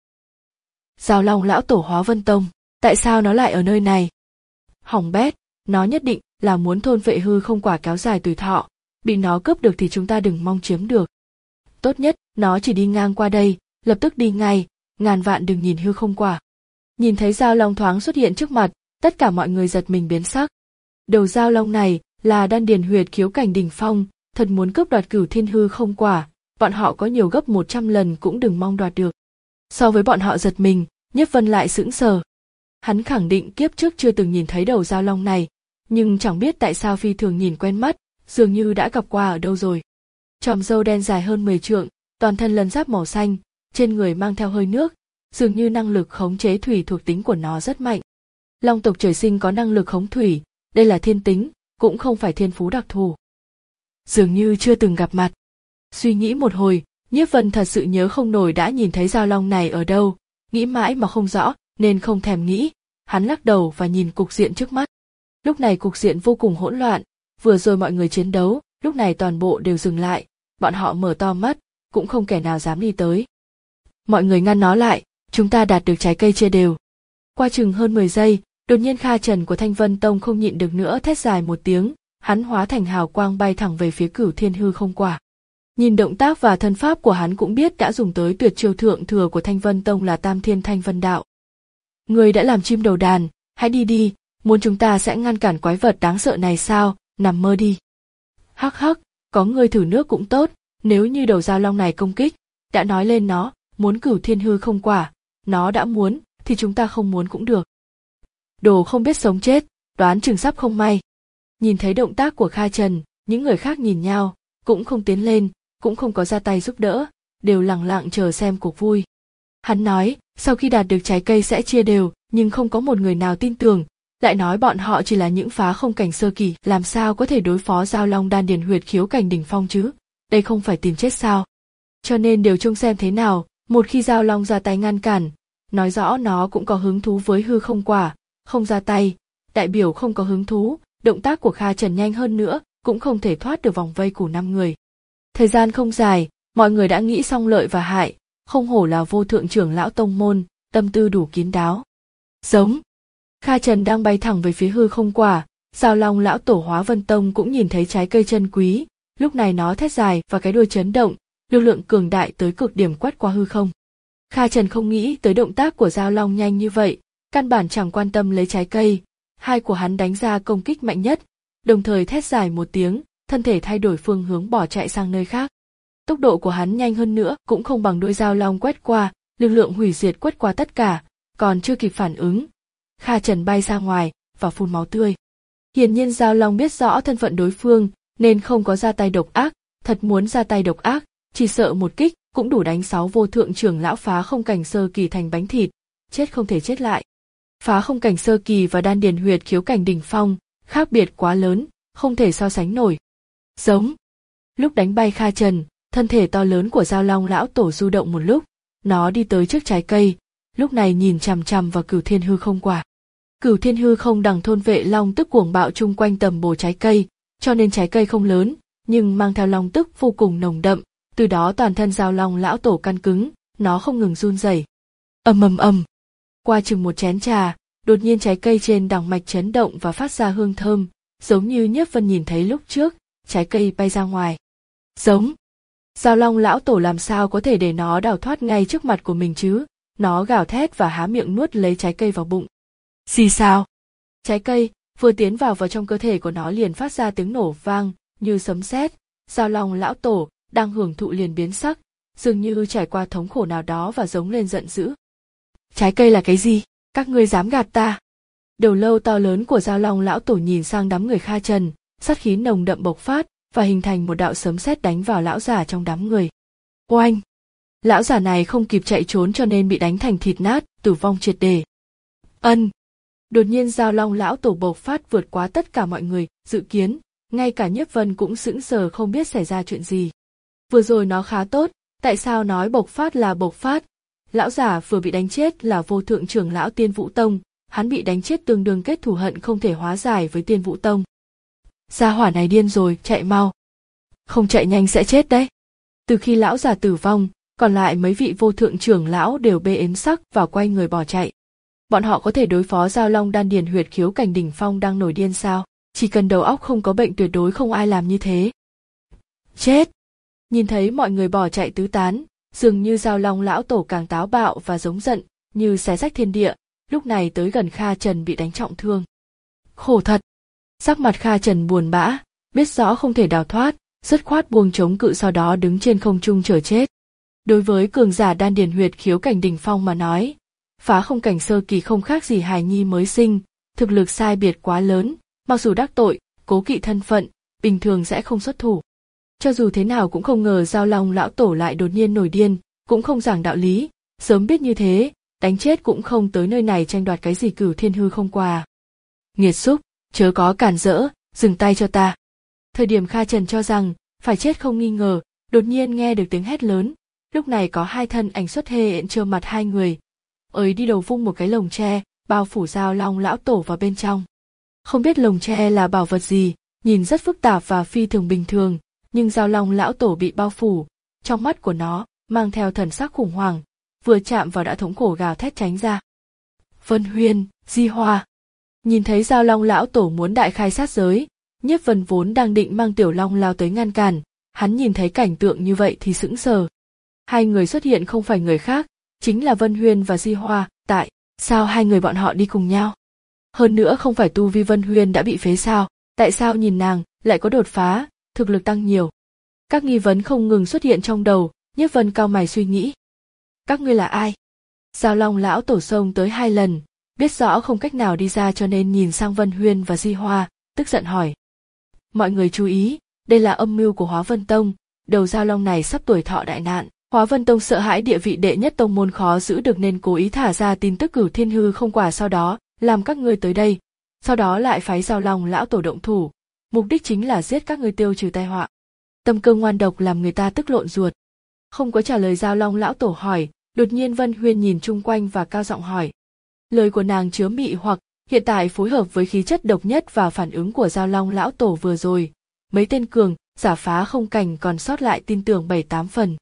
Dao long lão tổ Hóa Vân Tông, tại sao nó lại ở nơi này? Hỏng bét, nó nhất định là muốn thôn vệ hư không quả kéo dài tuổi thọ, bị nó cướp được thì chúng ta đừng mong chiếm được. Tốt nhất, nó chỉ đi ngang qua đây, lập tức đi ngay, ngàn vạn đừng nhìn hư không quả. Nhìn thấy dao long thoáng xuất hiện trước mặt, tất cả mọi người giật mình biến sắc. Đầu dao long này là đan điền huyệt khiếu cảnh đỉnh phong, thật muốn cướp đoạt cửu thiên hư không quả, bọn họ có nhiều gấp một trăm lần cũng đừng mong đoạt được. So với bọn họ giật mình, Nhiếp Vân lại sững sờ. Hắn khẳng định kiếp trước chưa từng nhìn thấy đầu dao long này, nhưng chẳng biết tại sao phi thường nhìn quen mắt, dường như đã gặp qua ở đâu rồi. Chòm râu đen dài hơn mười trượng, toàn thân lân giáp màu xanh, trên người mang theo hơi nước, dường như năng lực khống chế thủy thuộc tính của nó rất mạnh. Long tộc trời sinh có năng lực khống thủy, đây là thiên tính, cũng không phải thiên phú đặc thù. Dường như chưa từng gặp mặt. Suy nghĩ một hồi, Nhiếp Vân thật sự nhớ không nổi đã nhìn thấy dao long này ở đâu, nghĩ mãi mà không rõ, nên không thèm nghĩ, hắn lắc đầu và nhìn cục diện trước mắt. Lúc này cục diện vô cùng hỗn loạn, vừa rồi mọi người chiến đấu, lúc này toàn bộ đều dừng lại, bọn họ mở to mắt, cũng không kẻ nào dám đi tới. Mọi người ngăn nó lại, chúng ta đạt được trái cây chia đều. Qua chừng hơn mười giây, đột nhiên Kha Trần của Thanh Vân Tông không nhịn được nữa thét dài một tiếng, hắn hóa thành hào quang bay thẳng về phía cửu thiên hư không quả. Nhìn động tác và thân pháp của hắn cũng biết đã dùng tới tuyệt chiêu thượng thừa của Thanh Vân Tông là Tam Thiên Thanh Vân Đạo. Người đã làm chim đầu đàn, hãy đi đi, muốn chúng ta sẽ ngăn cản quái vật đáng sợ này sao, nằm mơ đi. Hắc hắc, có người thử nước cũng tốt, nếu như đầu dao long này công kích, đã nói lên nó, muốn cửu thiên hư không quả, nó đã muốn, thì chúng ta không muốn cũng được. Đồ không biết sống chết, đoán chừng sắp không may. Nhìn thấy động tác của Kha Trần, những người khác nhìn nhau, cũng không tiến lên, cũng không có ra tay giúp đỡ, đều lặng lặng chờ xem cuộc vui. Hắn nói, sau khi đạt được trái cây sẽ chia đều, nhưng không có một người nào tin tưởng, lại nói bọn họ chỉ là những phá không cảnh sơ kỳ, làm sao có thể đối phó dao long đan điền huyệt khiếu cảnh đỉnh phong chứ, đây không phải tìm chết sao. Cho nên đều trông xem thế nào, một khi dao long ra tay ngăn cản, nói rõ nó cũng có hứng thú với hư không quả, không ra tay, đại biểu không có hứng thú, động tác của Kha Trần nhanh hơn nữa, cũng không thể thoát được vòng vây của năm người. Thời gian không dài, mọi người đã nghĩ xong lợi và hại, không hổ là vô thượng trưởng lão tông môn, tâm tư đủ kín đáo. Giống. Kha Trần đang bay thẳng về phía hư không quả, dao long lão tổ Hóa Vân Tông cũng nhìn thấy trái cây chân quý, lúc này nó thét dài và cái đuôi chấn động, lực lượng cường đại tới cực điểm quét qua hư không. Kha Trần không nghĩ tới động tác của dao long nhanh như vậy, căn bản chẳng quan tâm lấy trái cây, hai của hắn đánh ra công kích mạnh nhất, đồng thời thét dài một tiếng, thân thể thay đổi phương hướng bỏ chạy sang nơi khác. Tốc độ của hắn nhanh hơn nữa cũng không bằng đuôi dao long quét qua, lực lượng hủy diệt quét qua tất cả, còn chưa kịp phản ứng. Kha Trần bay ra ngoài và phun máu tươi. Hiển nhiên dao long biết rõ thân phận đối phương nên không có ra tay độc ác, thật muốn ra tay độc ác, chỉ sợ một kích cũng đủ đánh sáu vô thượng trưởng lão phá không cảnh sơ kỳ thành bánh thịt, chết không thể chết lại. Phá không cảnh sơ kỳ và đan điền huyệt khiếu cảnh đỉnh phong, khác biệt quá lớn, không thể so sánh nổi. Giống. Lúc đánh bay Kha Trần, thân thể to lớn của dao long lão tổ du động một lúc, nó đi tới trước trái cây, lúc này nhìn chằm chằm vào cửu thiên hư không quả. Cửu thiên hư không đằng thôn vệ long tức cuồng bạo chung quanh tầm bồ trái cây, cho nên trái cây không lớn, nhưng mang theo long tức vô cùng nồng đậm, từ đó toàn thân dao long lão tổ căn cứng, nó không ngừng run rẩy. Ầm ầm ầm. Qua chừng một chén trà, đột nhiên trái cây trên đằng mạch chấn động và phát ra hương thơm, giống như Nhiếp Vân nhìn thấy lúc trước, trái cây bay ra ngoài. Giống. Dao long lão tổ làm sao có thể để nó đào thoát ngay trước mặt của mình chứ, nó gào thét và há miệng nuốt lấy trái cây vào bụng. Xì sao? Trái cây vừa tiến vào vào trong cơ thể của nó liền phát ra tiếng nổ vang như sấm sét, dao long lão tổ đang hưởng thụ liền biến sắc, dường như trải qua thống khổ nào đó và giống lên giận dữ. Trái cây là cái gì? Các ngươi dám gạt ta? Đầu lâu to lớn của dao long lão tổ nhìn sang đám người Kha Trần, sát khí nồng đậm bộc phát và hình thành một đạo sấm sét đánh vào lão giả trong đám người. Oanh! Lão già này không kịp chạy trốn cho nên bị đánh thành thịt nát, tử vong triệt để. Ân. Đột nhiên Giao Long lão tổ bộc phát vượt quá tất cả mọi người dự kiến, ngay cả Nhiếp Vân cũng sững sờ không biết xảy ra chuyện gì. Vừa rồi nó khá tốt, tại sao nói bộc phát là bộc phát? Lão giả vừa bị đánh chết là vô thượng trưởng lão Tiên Vũ Tông, hắn bị đánh chết tương đương kết thù hận không thể hóa giải với Tiên Vũ Tông. Gia hỏa này điên rồi, chạy mau. Không chạy nhanh sẽ chết đấy. Từ khi lão già tử vong, còn lại mấy vị vô thượng trưởng lão đều bê ếm sắc và quay người bỏ chạy. Bọn họ có thể đối phó Giao Long đan điền huyệt khiếu cảnh đỉnh phong đang nổi điên sao? Chỉ cần đầu óc không có bệnh tuyệt đối không ai làm như thế. Chết! Nhìn thấy mọi người bỏ chạy tứ tán, dường như Giao Long lão tổ càng táo bạo và giống giận, như xé rách thiên địa, lúc này tới gần Kha Trần bị đánh trọng thương. Khổ thật! Sắc mặt Kha Trần buồn bã, biết rõ không thể đào thoát, dứt khoát buông chống cự sau đó đứng trên không trung chờ chết. Đối với cường giả đan điền huyệt khiếu cảnh đỉnh phong mà nói, phá không cảnh sơ kỳ không khác gì hài nhi mới sinh, thực lực sai biệt quá lớn, mặc dù đắc tội, cố kỵ thân phận, bình thường sẽ không xuất thủ. Cho dù thế nào cũng không ngờ Giao Long lão tổ lại đột nhiên nổi điên, cũng không giảng đạo lý, sớm biết như thế, đánh chết cũng không tới nơi này tranh đoạt cái gì cửu thiên hư không quà. Nghiệt xúc, chớ có cản rỡ, dừng tay cho ta. Thời điểm Kha Trần cho rằng, phải chết không nghi ngờ, đột nhiên nghe được tiếng hét lớn, lúc này có hai thân ảnh xuất hiện trơ mặt hai người. Ấy đi đầu vung một cái lồng tre, bao phủ Giao Long lão tổ vào bên trong. Không biết lồng tre là bảo vật gì, nhìn rất phức tạp và phi thường bình thường, nhưng Giao Long lão tổ bị bao phủ, trong mắt của nó mang theo thần sắc khủng hoảng, vừa chạm vào đã thống khổ gào thét tránh ra. Vân Huyên, Di Hoa. Nhìn thấy Giao Long lão tổ muốn đại khai sát giới, Nhiếp Vân vốn đang định mang Tiểu Long lao tới ngăn cản, hắn nhìn thấy cảnh tượng như vậy thì sững sờ. Hai người xuất hiện không phải người khác, chính là Vân Huyên và Di Hoa, tại sao hai người bọn họ đi cùng nhau? Hơn nữa không phải tu vi Vân Huyên đã bị phế sao, tại sao nhìn nàng lại có đột phá, thực lực tăng nhiều? Các nghi vấn không ngừng xuất hiện trong đầu, Nhiếp Vân cau mày suy nghĩ. Các ngươi là ai? Giao Long lão tổ xông tới hai lần, biết rõ không cách nào đi ra cho nên nhìn sang Vân Huyên và Di Hoa, tức giận hỏi. Mọi người chú ý, đây là âm mưu của Hóa Vân Tông, đầu Giao Long này sắp tuổi thọ đại nạn. Hóa Vân Tông sợ hãi địa vị đệ nhất tông môn khó giữ được nên cố ý thả ra tin tức cửu thiên hư không quả sau đó, làm các ngươi tới đây, sau đó lại phái Giao Long lão tổ động thủ, mục đích chính là giết các ngươi tiêu trừ tai họa. Tâm cơ ngoan độc làm người ta tức lộn ruột. Không có trả lời Giao Long lão tổ hỏi, đột nhiên Vân Huyên nhìn chung quanh và cao giọng hỏi. Lời của nàng chứa mị hoặc, hiện tại phối hợp với khí chất độc nhất và phản ứng của Giao Long lão tổ vừa rồi, mấy tên cường giả phá không cảnh còn sót lại tin tưởng bảy tám phần.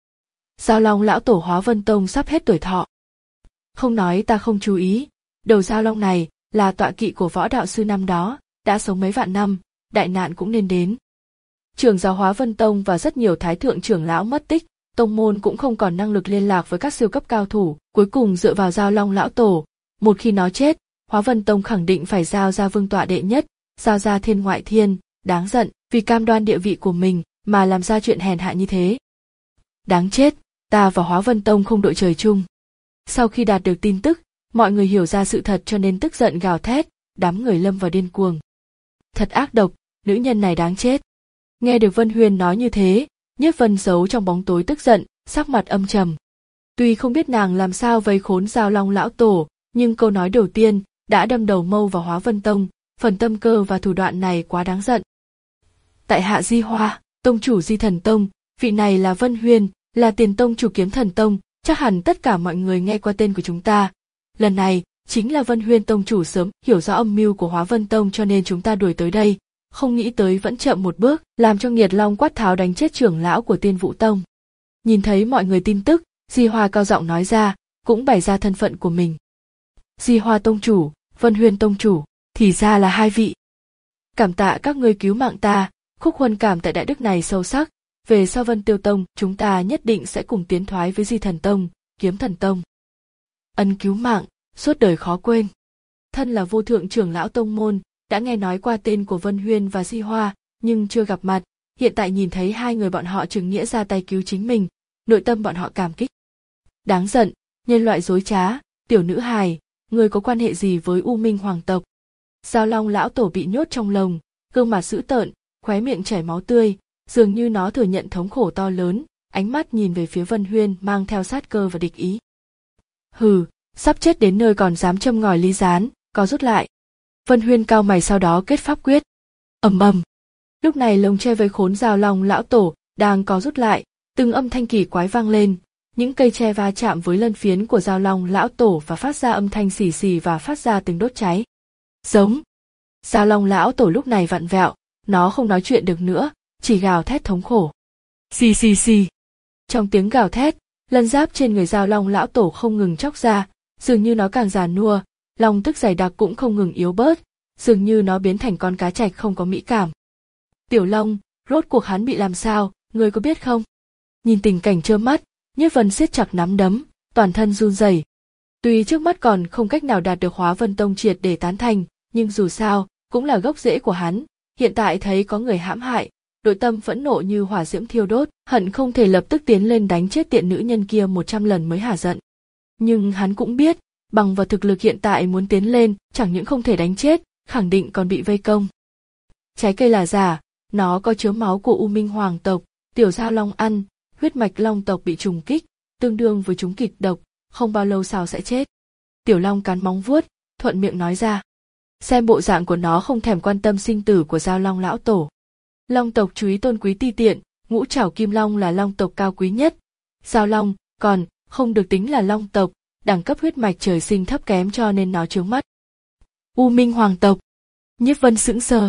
Giao Long lão tổ Hóa Vân Tông sắp hết tuổi thọ. Không nói ta không chú ý, đầu Giao Long này là tọa kỵ của võ đạo sư năm đó, đã sống mấy vạn năm, đại nạn cũng nên đến. Trưởng giáo Hóa Vân Tông và rất nhiều thái thượng trưởng lão mất tích, tông môn cũng không còn năng lực liên lạc với các siêu cấp cao thủ, cuối cùng dựa vào Giao Long lão tổ, một khi nó chết, Hóa Vân Tông khẳng định phải giao ra vương tọa đệ nhất, giao ra thiên ngoại thiên, đáng giận, vì cam đoan địa vị của mình mà làm ra chuyện hèn hạ như thế. Đáng chết, ta và Hóa Vân Tông không đội trời chung. Sau khi đạt được tin tức, mọi người hiểu ra sự thật cho nên tức giận gào thét, đám người lâm vào điên cuồng. Thật ác độc, nữ nhân này đáng chết. Nghe được Vân Huyên nói như thế, Nhiếp Vân giấu trong bóng tối tức giận, sắc mặt âm trầm. Tuy không biết nàng làm sao vây khốn Giao Long lão tổ, nhưng câu nói đầu tiên đã đâm đầu mâu vào Hóa Vân Tông, phần tâm cơ và thủ đoạn này quá đáng giận. Tại hạ Di Hoa, tông chủ Di Thần Tông, vị này là Vân Huyên, là tiền tông chủ Kiếm Thần Tông, chắc hẳn tất cả mọi người nghe qua tên của chúng ta. Lần này, chính là Vân Huyên tông chủ sớm hiểu rõ âm mưu của Hóa Vân Tông cho nên chúng ta đuổi tới đây, không nghĩ tới vẫn chậm một bước, làm cho Nghiệt Long quát tháo đánh chết trưởng lão của Tiên Vũ Tông. Nhìn thấy mọi người tin tức, Di Hoa cao giọng nói ra, cũng bày ra thân phận của mình. Di Hoa tông chủ, Vân Huyên tông chủ, thì ra là hai vị. Cảm tạ các ngươi cứu mạng ta, khúc huân cảm tại đại đức này sâu sắc, về sau Vân Tiêu Tông chúng ta nhất định sẽ cùng tiến thoái với Di Thần Tông, Kiếm Thần Tông. Ân cứu mạng, suốt đời khó quên. Thân là vô thượng trưởng lão tông môn, đã nghe nói qua tên của Vân Huyên và Di Hoa, nhưng chưa gặp mặt, hiện tại nhìn thấy hai người bọn họ trừng nghĩa ra tay cứu chính mình, nội tâm bọn họ cảm kích. Đáng giận, nhân loại dối trá, tiểu nữ hài, người có quan hệ gì với U Minh hoàng tộc? Giao Long lão tổ bị nhốt trong lồng, gương mặt dữ tợn, khóe miệng chảy máu tươi, dường như nó thừa nhận thống khổ to lớn, ánh mắt nhìn về phía Vân Huyên mang theo sát cơ và địch ý. Hừ, sắp chết đến nơi còn dám châm ngòi ly gián, có rút lại. Vân Huyên cau mày sau đó kết pháp quyết. Ầm ầm. Lúc này lồng tre với khốn Giao Long lão tổ đang có rút lại, từng âm thanh kỳ quái vang lên, những cây tre va chạm với lân phiến của Giao Long lão tổ và phát ra âm thanh xì xì và phát ra tiếng đốt cháy. Giống. Giao Long lão tổ lúc này vặn vẹo, nó không nói chuyện được nữa, chỉ gào thét thống khổ. Xì xì xì. Trong tiếng gào thét, lân giáp trên người Giao Long lão tổ không ngừng chóc ra, dường như nó càng già nua, long tức dày đặc cũng không ngừng yếu bớt, dường như nó biến thành con cá trạch không có mỹ cảm. Tiểu Long, rốt cuộc hắn bị làm sao, ngươi có biết không? Nhìn tình cảnh trơ mắt, Nhiếp Vân siết chặt nắm đấm, toàn thân run rẩy. Tuy trước mắt còn không cách nào đạt được Hóa Vân Tông triệt để tán thành, nhưng dù sao, cũng là gốc rễ của hắn, hiện tại thấy có người hãm hại, nội tâm phẫn nộ như hỏa diễm thiêu đốt, hận không thể lập tức tiến lên đánh chết tiện nữ nhân kia một trăm lần mới hả giận. Nhưng hắn cũng biết, bằng vào thực lực hiện tại muốn tiến lên, chẳng những không thể đánh chết, khẳng định còn bị vây công. Trái cây là giả, nó có chứa máu của U Minh Hoàng tộc, tiểu Giao Long ăn, huyết mạch Long tộc bị trùng kích, tương đương với chúng kịch độc, không bao lâu sau sẽ chết. Tiểu Long cắn móng vuốt, thuận miệng nói ra. Xem bộ dạng của nó không thèm quan tâm sinh tử của Giao Long lão tổ. Long tộc chú ý tôn quý ti tiện, ngũ trảo kim long là long tộc cao quý nhất. Giao Long, còn, không được tính là long tộc, đẳng cấp huyết mạch trời sinh thấp kém cho nên nó chướng mắt. U Minh Hoàng tộc. Nhiếp Vân sững sờ.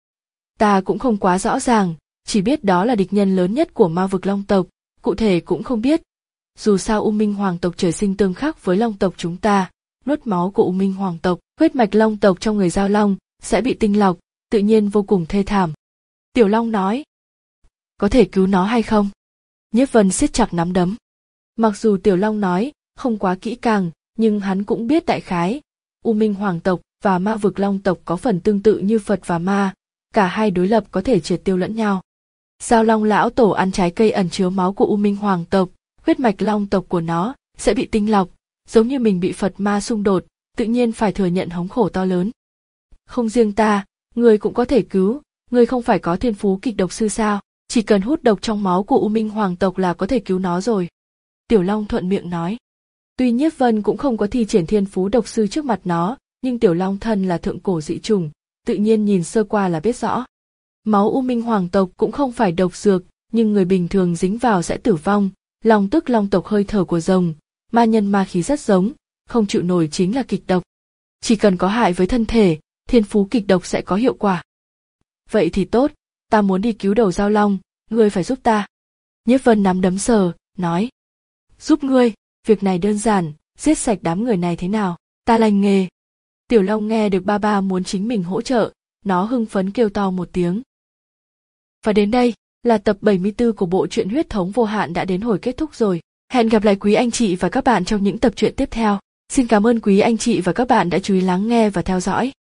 Ta cũng không quá rõ ràng, chỉ biết đó là địch nhân lớn nhất của ma vực long tộc, cụ thể cũng không biết. Dù sao U Minh Hoàng tộc trời sinh tương khắc với long tộc chúng ta, nuốt máu của U Minh Hoàng tộc, huyết mạch long tộc trong người Giao Long sẽ bị tinh lọc, tự nhiên vô cùng thê thảm. Tiểu Long nói. Có thể cứu nó hay không? Nhiếp Vân siết chặt nắm đấm. Mặc dù Tiểu Long nói không quá kỹ càng, nhưng hắn cũng biết đại khái. U Minh Hoàng tộc và ma vực long tộc có phần tương tự như Phật và ma, cả hai đối lập có thể triệt tiêu lẫn nhau. Giao Long lão tổ ăn trái cây ẩn chứa máu của U Minh Hoàng tộc, huyết mạch long tộc của nó sẽ bị tinh lọc, giống như mình bị Phật ma xung đột, tự nhiên phải thừa nhận hống khổ to lớn. Không riêng ta, người cũng có thể cứu, người không phải có thiên phú kịch độc sư sao, chỉ cần hút độc trong máu của U Minh Hoàng tộc là có thể cứu nó rồi. Tiểu Long thuận miệng nói. Tuy Nhiếp Vân cũng không có thi triển thiên phú độc sư trước mặt nó, nhưng Tiểu Long thân là thượng cổ dị chủng, tự nhiên nhìn sơ qua là biết rõ. Máu U Minh Hoàng tộc cũng không phải độc dược, nhưng người bình thường dính vào sẽ tử vong, long tức long tộc hơi thở của rồng, ma nhân ma khí rất giống, không chịu nổi chính là kịch độc. Chỉ cần có hại với thân thể, thiên phú kịch độc sẽ có hiệu quả. Vậy thì tốt, ta muốn đi cứu đầu Giao Long, ngươi phải giúp ta. Nhiếp Vân nắm đấm sờ, nói. Giúp ngươi, việc này đơn giản, giết sạch đám người này thế nào, ta lành nghề. Tiểu Long nghe được ba ba muốn chính mình hỗ trợ, nó hưng phấn kêu to một tiếng. Và đến đây, là tập bảy mươi tư của bộ truyện Huyết Thống Vô Hạn đã đến hồi kết thúc rồi. Hẹn gặp lại quý anh chị và các bạn trong những tập truyện tiếp theo. Xin cảm ơn quý anh chị và các bạn đã chú ý lắng nghe và theo dõi.